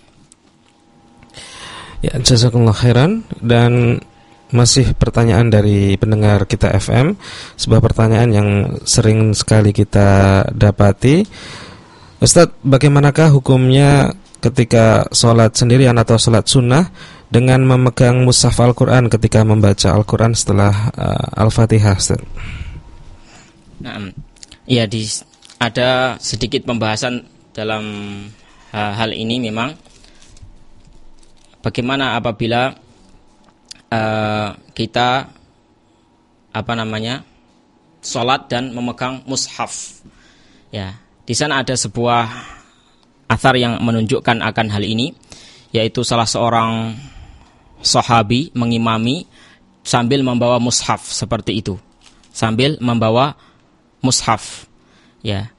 Ya, jazakumullah khairan. Dan masih pertanyaan dari pendengar kita F M, sebuah pertanyaan yang sering sekali kita dapati. Ustaz, bagaimanakah hukumnya ketika sholat sendirian atau sholat sunnah dengan memegang mushaf Al-Quran ketika membaca Al-Quran setelah uh, Al-Fatihah, Ustaz? Nah, ya, di, ada sedikit pembahasan dalam uh, hal ini memang. Bagaimana apabila uh, kita apa namanya sholat dan memegang mushaf? Ya, di sana ada sebuah athar yang menunjukkan akan hal ini, yaitu salah seorang sahabi mengimami sambil membawa mushaf seperti itu, sambil membawa mushaf. Ya.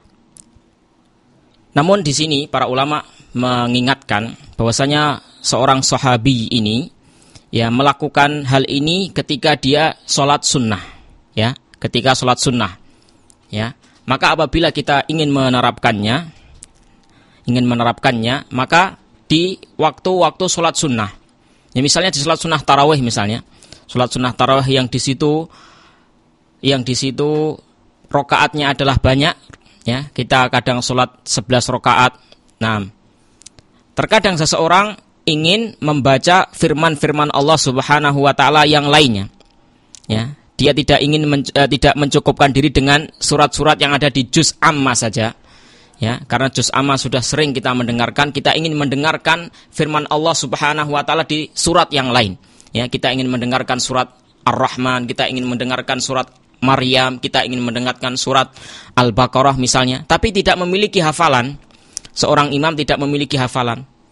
Namun di sini para ulama mengingatkan bahwasanya seorang sahabi ini, ya, melakukan hal ini ketika dia sholat sunnah, ya, ketika sholat sunnah, ya. Maka apabila kita ingin menerapkannya, ingin menerapkannya, maka di waktu-waktu sholat sunnah, ya, misalnya di sholat sunnah tarawih misalnya, sholat sunnah tarawih yang di situ, yang di situ rokaatnya adalah banyak, ya, kita kadang sholat sebelas rokaat. Nah, terkadang seseorang ingin membaca firman-firman Allah Subhanahu wa taala yang lainnya, ya. Dia tidak ingin men, uh, tidak mencukupkan diri dengan surat-surat yang ada di juz amma saja, ya, karena juz amma sudah sering kita mendengarkan. Kita ingin mendengarkan firman Allah Subhanahu wa taala di surat yang lain, ya. Kita ingin mendengarkan surat Ar-Rahman, kita ingin mendengarkan surat Maryam, kita ingin mendengarkan surat Al-Baqarah misalnya, tapi tidak memiliki hafalan. Seorang imam tidak memiliki hafalan.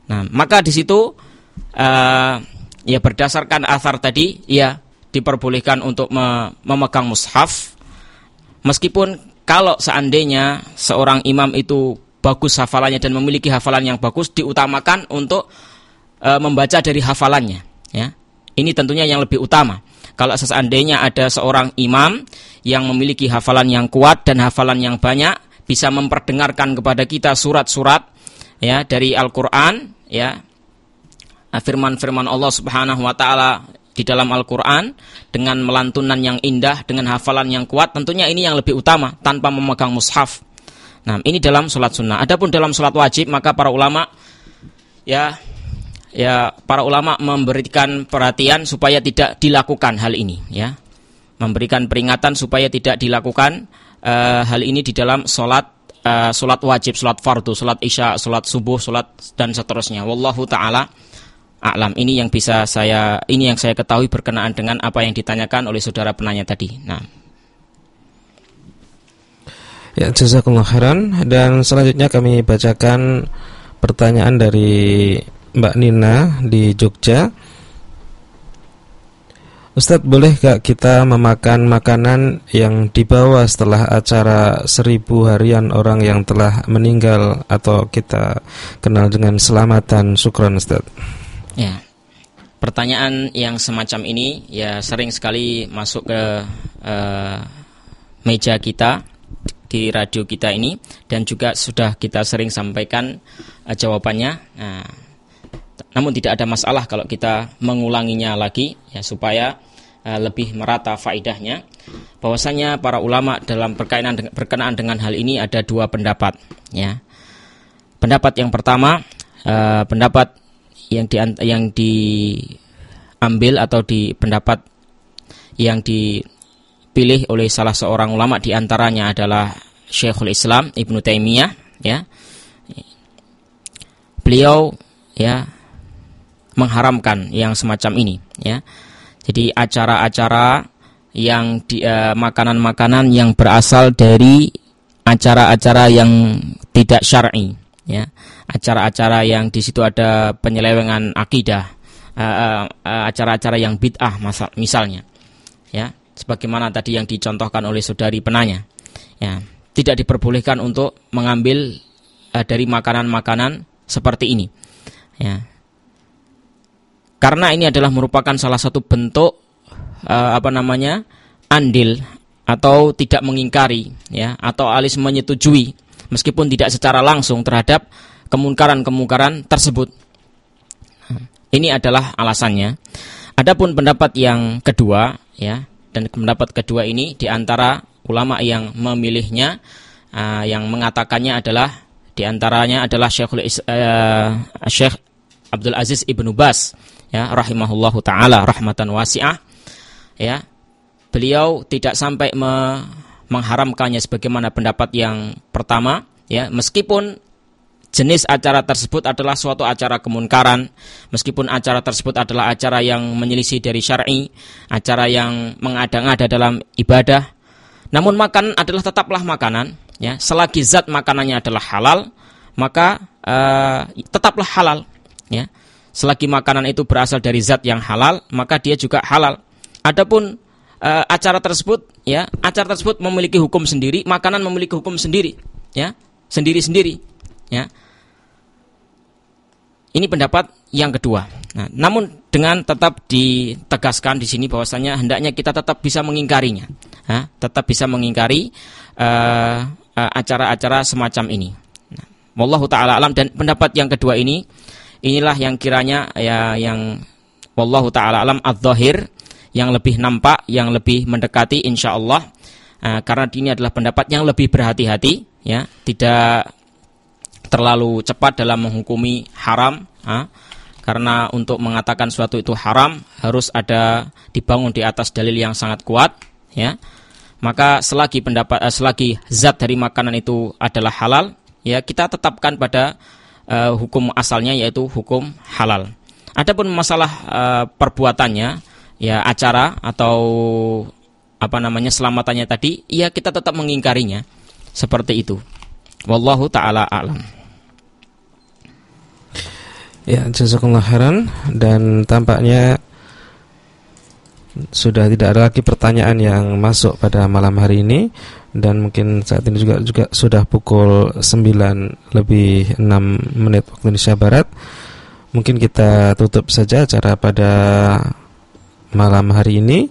Nah, maka di situ uh, ya berdasarkan athar tadi ya diperbolehkan untuk me- memegang mushaf, meskipun kalau seandainya seorang imam itu bagus hafalannya dan memiliki hafalan yang bagus, diutamakan untuk uh, membaca dari hafalannya ya. Ini tentunya yang lebih utama. Kalau seandainya ada seorang imam yang memiliki hafalan yang kuat dan hafalan yang banyak, bisa memperdengarkan kepada kita surat-surat ya dari Al-Qur'an ya, firman-firman Allah Subhanahu wa taala di dalam Al-Qur'an dengan melantunan yang indah, dengan hafalan yang kuat, tentunya ini yang lebih utama tanpa memegang mushaf. Nah, ini dalam salat sunnah. Adapun dalam salat wajib, maka para ulama ya ya para ulama memberikan perhatian supaya tidak dilakukan hal ini ya. Memberikan peringatan supaya tidak dilakukan uh, hal ini di dalam salat uh, salat wajib, salat fardu, salat isya, salat subuh, salat dan seterusnya. Wallahu taala a'lam. Ini yang bisa saya ini yang saya ketahui berkenaan dengan apa yang ditanyakan oleh saudara penanya tadi. Nah. Ya, jazakallahu khairan. Dan selanjutnya kami bacakan pertanyaan dari Mbak Nina di Jogja. Ustadz, boleh gak kita memakan makanan yang dibawa setelah acara seribu harian orang yang telah meninggal atau kita kenal dengan selamatan? Syukran Ustadz. Ya, pertanyaan yang semacam ini ya sering sekali masuk ke uh, meja kita di radio kita ini, dan juga sudah kita sering sampaikan uh, jawabannya. Nah, namun tidak ada masalah kalau kita mengulanginya lagi ya, supaya uh, lebih merata faidahnya. Bahwasanya para ulama dalam berkenaan dengan, berkenaan dengan hal ini ada dua pendapat ya. Pendapat yang pertama, uh, pendapat yang di yang diambil atau di pendapat yang dipilih oleh salah seorang ulama, di antaranya adalah Syekhul Islam Ibnu Taimiyah ya. Beliau ya mengharamkan yang semacam ini ya. Jadi acara-acara yang di, uh, makanan-makanan yang berasal dari acara-acara yang tidak syar'i ya. Acara-acara yang di situ ada penyelewengan akidah, uh, uh, acara-acara yang bid'ah masal, misalnya, ya, sebagaimana tadi yang dicontohkan oleh saudari penanya, ya, tidak diperbolehkan untuk mengambil uh, dari makanan-makanan seperti ini, ya, karena ini adalah merupakan salah satu bentuk uh, apa namanya andil atau tidak mengingkari, ya, atau alis menyetujui meskipun tidak secara langsung terhadap kemungkaran-kemungkaran tersebut. Ini adalah alasannya. Adapun pendapat yang kedua, ya, dan pendapat kedua ini di antara ulama yang memilihnya, uh, yang mengatakannya adalah di antaranya adalah Syekhul uh, Syekh Abdul Aziz Ibnu Baz, ya, rahimahullahu taala rahmatan wasi'ah, ya. Beliau tidak sampai me- mengharamkannya sebagaimana pendapat yang pertama, ya, meskipun jenis acara tersebut adalah suatu acara kemunkaran, meskipun acara tersebut adalah acara yang menyelisih dari syar'i, acara yang mengada-ngada dalam ibadah, namun makan adalah tetaplah makanan, ya, selagi zat makanannya adalah halal, maka uh, tetaplah halal, ya. Selagi makanan itu berasal dari zat yang halal, maka dia juga halal. Adapun uh, acara tersebut, ya, acara tersebut memiliki hukum sendiri, makanan memiliki hukum sendiri, ya, sendiri-sendiri, ya. Ini pendapat yang kedua. Nah, namun dengan tetap ditegaskan di sini bahwasanya hendaknya kita tetap bisa mengingkarinya, ha? tetap bisa mengingkari uh, uh, acara-acara semacam ini. Nah, wallahu taala alam. Dan pendapat yang kedua ini, inilah yang kiranya ya yang wallahu taala alam adz-dzahir, yang lebih nampak, yang lebih mendekati insyaallah, uh, karena ini adalah pendapat yang lebih berhati-hati, ya, tidak terlalu cepat dalam menghukumi haram, ha? Karena untuk mengatakan suatu itu haram harus ada dibangun di atas dalil yang sangat kuat, ya. Maka selagi pendapat uh, selagi zat dari makanan itu adalah halal, ya, kita tetapkan pada uh, hukum asalnya, yaitu hukum halal. Adapun masalah uh, perbuatannya, ya, acara atau apa namanya selamatannya tadi, ya, kita tetap mengingkarinya seperti itu. Wallahu taala a'lam. Ya, jazakallahu khairan. Dan tampaknya sudah tidak ada lagi pertanyaan yang masuk pada malam hari ini, dan mungkin saat ini juga juga sudah pukul sembilan lebih enam menit waktu Indonesia Barat. Mungkin kita tutup saja acara pada malam hari ini.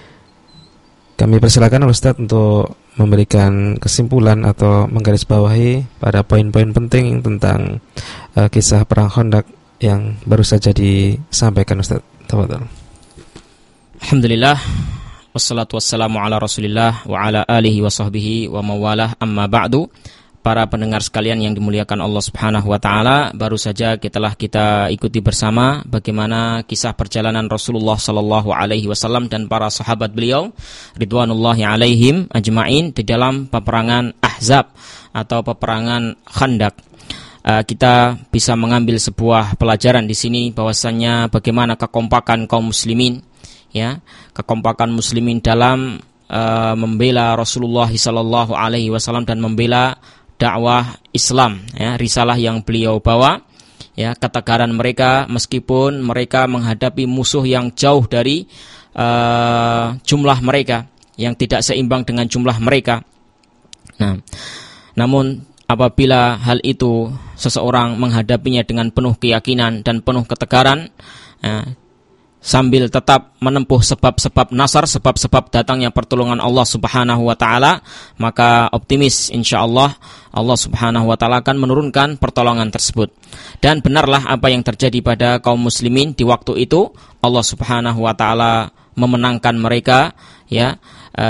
Kami persilakan Ustaz untuk memberikan kesimpulan atau menggarisbawahi pada poin-poin penting tentang uh, kisah perang Khandaq yang baru saja disampaikan Ustaz. Tafadhol. Alhamdulillah, wassalatu wassalamu ala Rasulillah wa ala alihi wa sahbihi wa mawalah, amma ba'du. Para pendengar sekalian yang dimuliakan Allah Subhanahu wa taala, baru saja telah kita ikuti bersama bagaimana kisah perjalanan Rasulullah sallallahu alaihi wasallam dan para sahabat beliau ridwanullahi alaihim ajmain di dalam peperangan Ahzab atau peperangan Khandaq. Uh, kita bisa mengambil sebuah pelajaran di sini bahwasannya bagaimana kekompakan kaum muslimin, ya, kekompakan muslimin dalam uh, membela Rasulullah sallallahu alaihi wasallam dan membela dakwah Islam, ya, risalah yang beliau bawa, ya, ketegaran mereka meskipun mereka menghadapi musuh yang jauh dari uh, jumlah mereka, yang tidak seimbang dengan jumlah mereka. Nah, namun apabila hal itu seseorang menghadapinya dengan penuh keyakinan dan penuh ketegaran, ya, sambil tetap menempuh sebab-sebab nasar, sebab-sebab datangnya pertolongan Allah Subhanahu wa taala, maka optimis insyaallah Allah Subhanahu wa taala akan menurunkan pertolongan tersebut. Dan benarlah apa yang terjadi pada kaum muslimin di waktu itu. Allah Subhanahu wa taala memenangkan mereka, ya,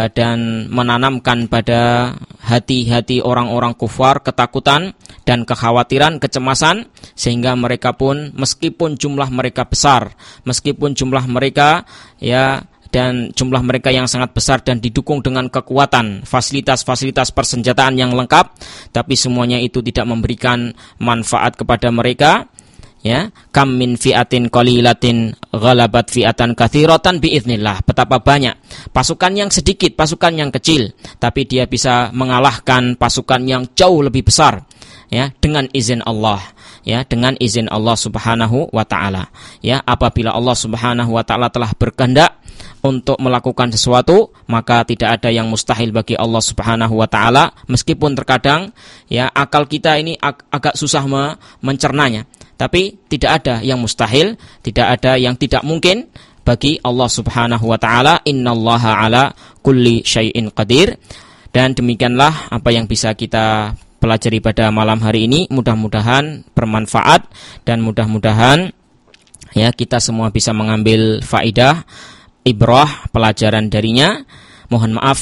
dan menanamkan pada hati-hati orang-orang kufar ketakutan dan kekhawatiran, kecemasan, sehingga mereka pun meskipun jumlah mereka besar, meskipun jumlah mereka, ya, dan jumlah mereka yang sangat besar dan didukung dengan kekuatan, fasilitas-fasilitas persenjataan yang lengkap, tapi semuanya itu tidak memberikan manfaat kepada mereka. Ya, kam min fi'atin qalilatin ghalabat fi'atan katsiratan biiznillah. Betapa banyak pasukan yang sedikit, pasukan yang kecil, tapi dia bisa mengalahkan pasukan yang jauh lebih besar, ya, dengan izin Allah, ya, dengan izin Allah Subhanahu wa taala. Ya, apabila Allah Subhanahu wa taala telah berkehendak untuk melakukan sesuatu, maka tidak ada yang mustahil bagi Allah Subhanahu wa taala, meskipun terkadang, ya, akal kita ini ag- agak susah me- mencernanya. Tapi tidak ada yang mustahil, tidak ada yang tidak mungkin bagi Allah Subhanahu wa taala. Innallaha ala kulli syai'in qadir. Dan demikianlah apa yang bisa kita pelajari pada malam hari ini. Mudah-mudahan bermanfaat dan mudah-mudahan, ya, kita semua bisa mengambil faidah, ibrah, pelajaran darinya. Mohon maaf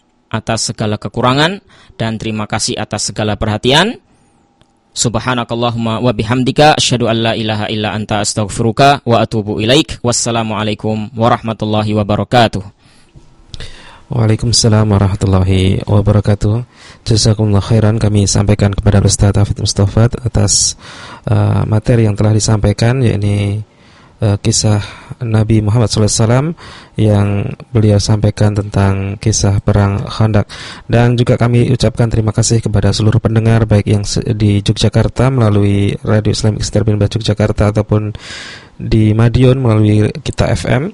atas segala kekurangan dan terima kasih atas segala perhatian. Subhanakallahumma wa bihamdika asyhadu an la ilaha illa anta astaghfiruka wa atubu ilaik. Wassalamualaikum warahmatullahi wabarakatuh. Waalaikumsalam warahmatullahi wabarakatuh. Jazakumullah khairan kami sampaikan kepada Ustaz Hafidz Mustafa atas uh, materi yang telah disampaikan, yakni uh, kisah Nabi Muhammad shallallahu alaihi wasallam yang beliau sampaikan tentang kisah perang Khandaq. Dan juga kami ucapkan terima kasih kepada seluruh pendengar, baik yang di Yogyakarta melalui Radio Islamic Sterben Yogyakarta ataupun di Madiun melalui Kita F M.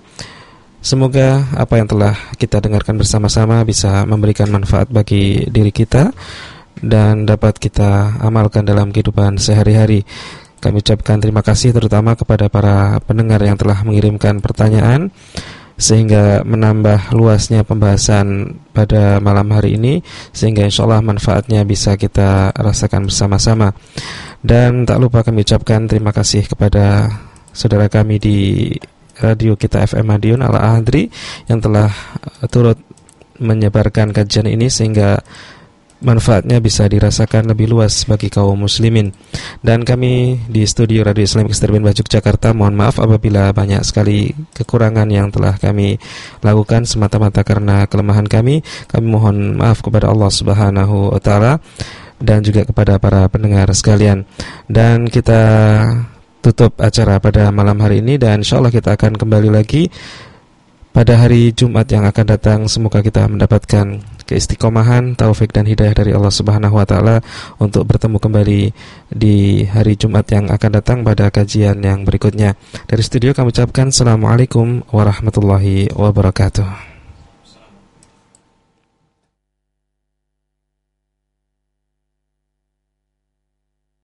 Semoga apa yang telah kita dengarkan bersama-sama bisa memberikan manfaat bagi diri kita dan dapat kita amalkan dalam kehidupan sehari-hari. Kami ucapkan terima kasih terutama kepada para pendengar yang telah mengirimkan pertanyaan, sehingga menambah luasnya pembahasan pada malam hari ini, sehingga insyaallah manfaatnya bisa kita rasakan bersama-sama. Dan tak lupa kami ucapkan terima kasih kepada saudara kami di Radio Kita F M Madiun Al-Adri yang telah turut menyebarkan kajian ini, sehingga manfaatnya bisa dirasakan lebih luas bagi kaum muslimin. Dan kami di studio Radio Islamic Sterben Yogyakarta mohon maaf apabila banyak sekali kekurangan yang telah kami lakukan semata-mata karena kelemahan kami. Kami mohon maaf kepada Allah Subhanahu wa taala dan juga kepada para pendengar sekalian. Dan kita tutup acara pada malam hari ini, dan insyaallah kita akan kembali lagi pada hari Jumat yang akan datang. Semoga kita mendapatkan keistiqomahan, taufik dan hidayah dari Allah Subhanahu wa taala untuk bertemu kembali di hari Jumat yang akan datang pada kajian yang berikutnya. Dari studio kami ucapkan assalamualaikum warahmatullahi wabarakatuh.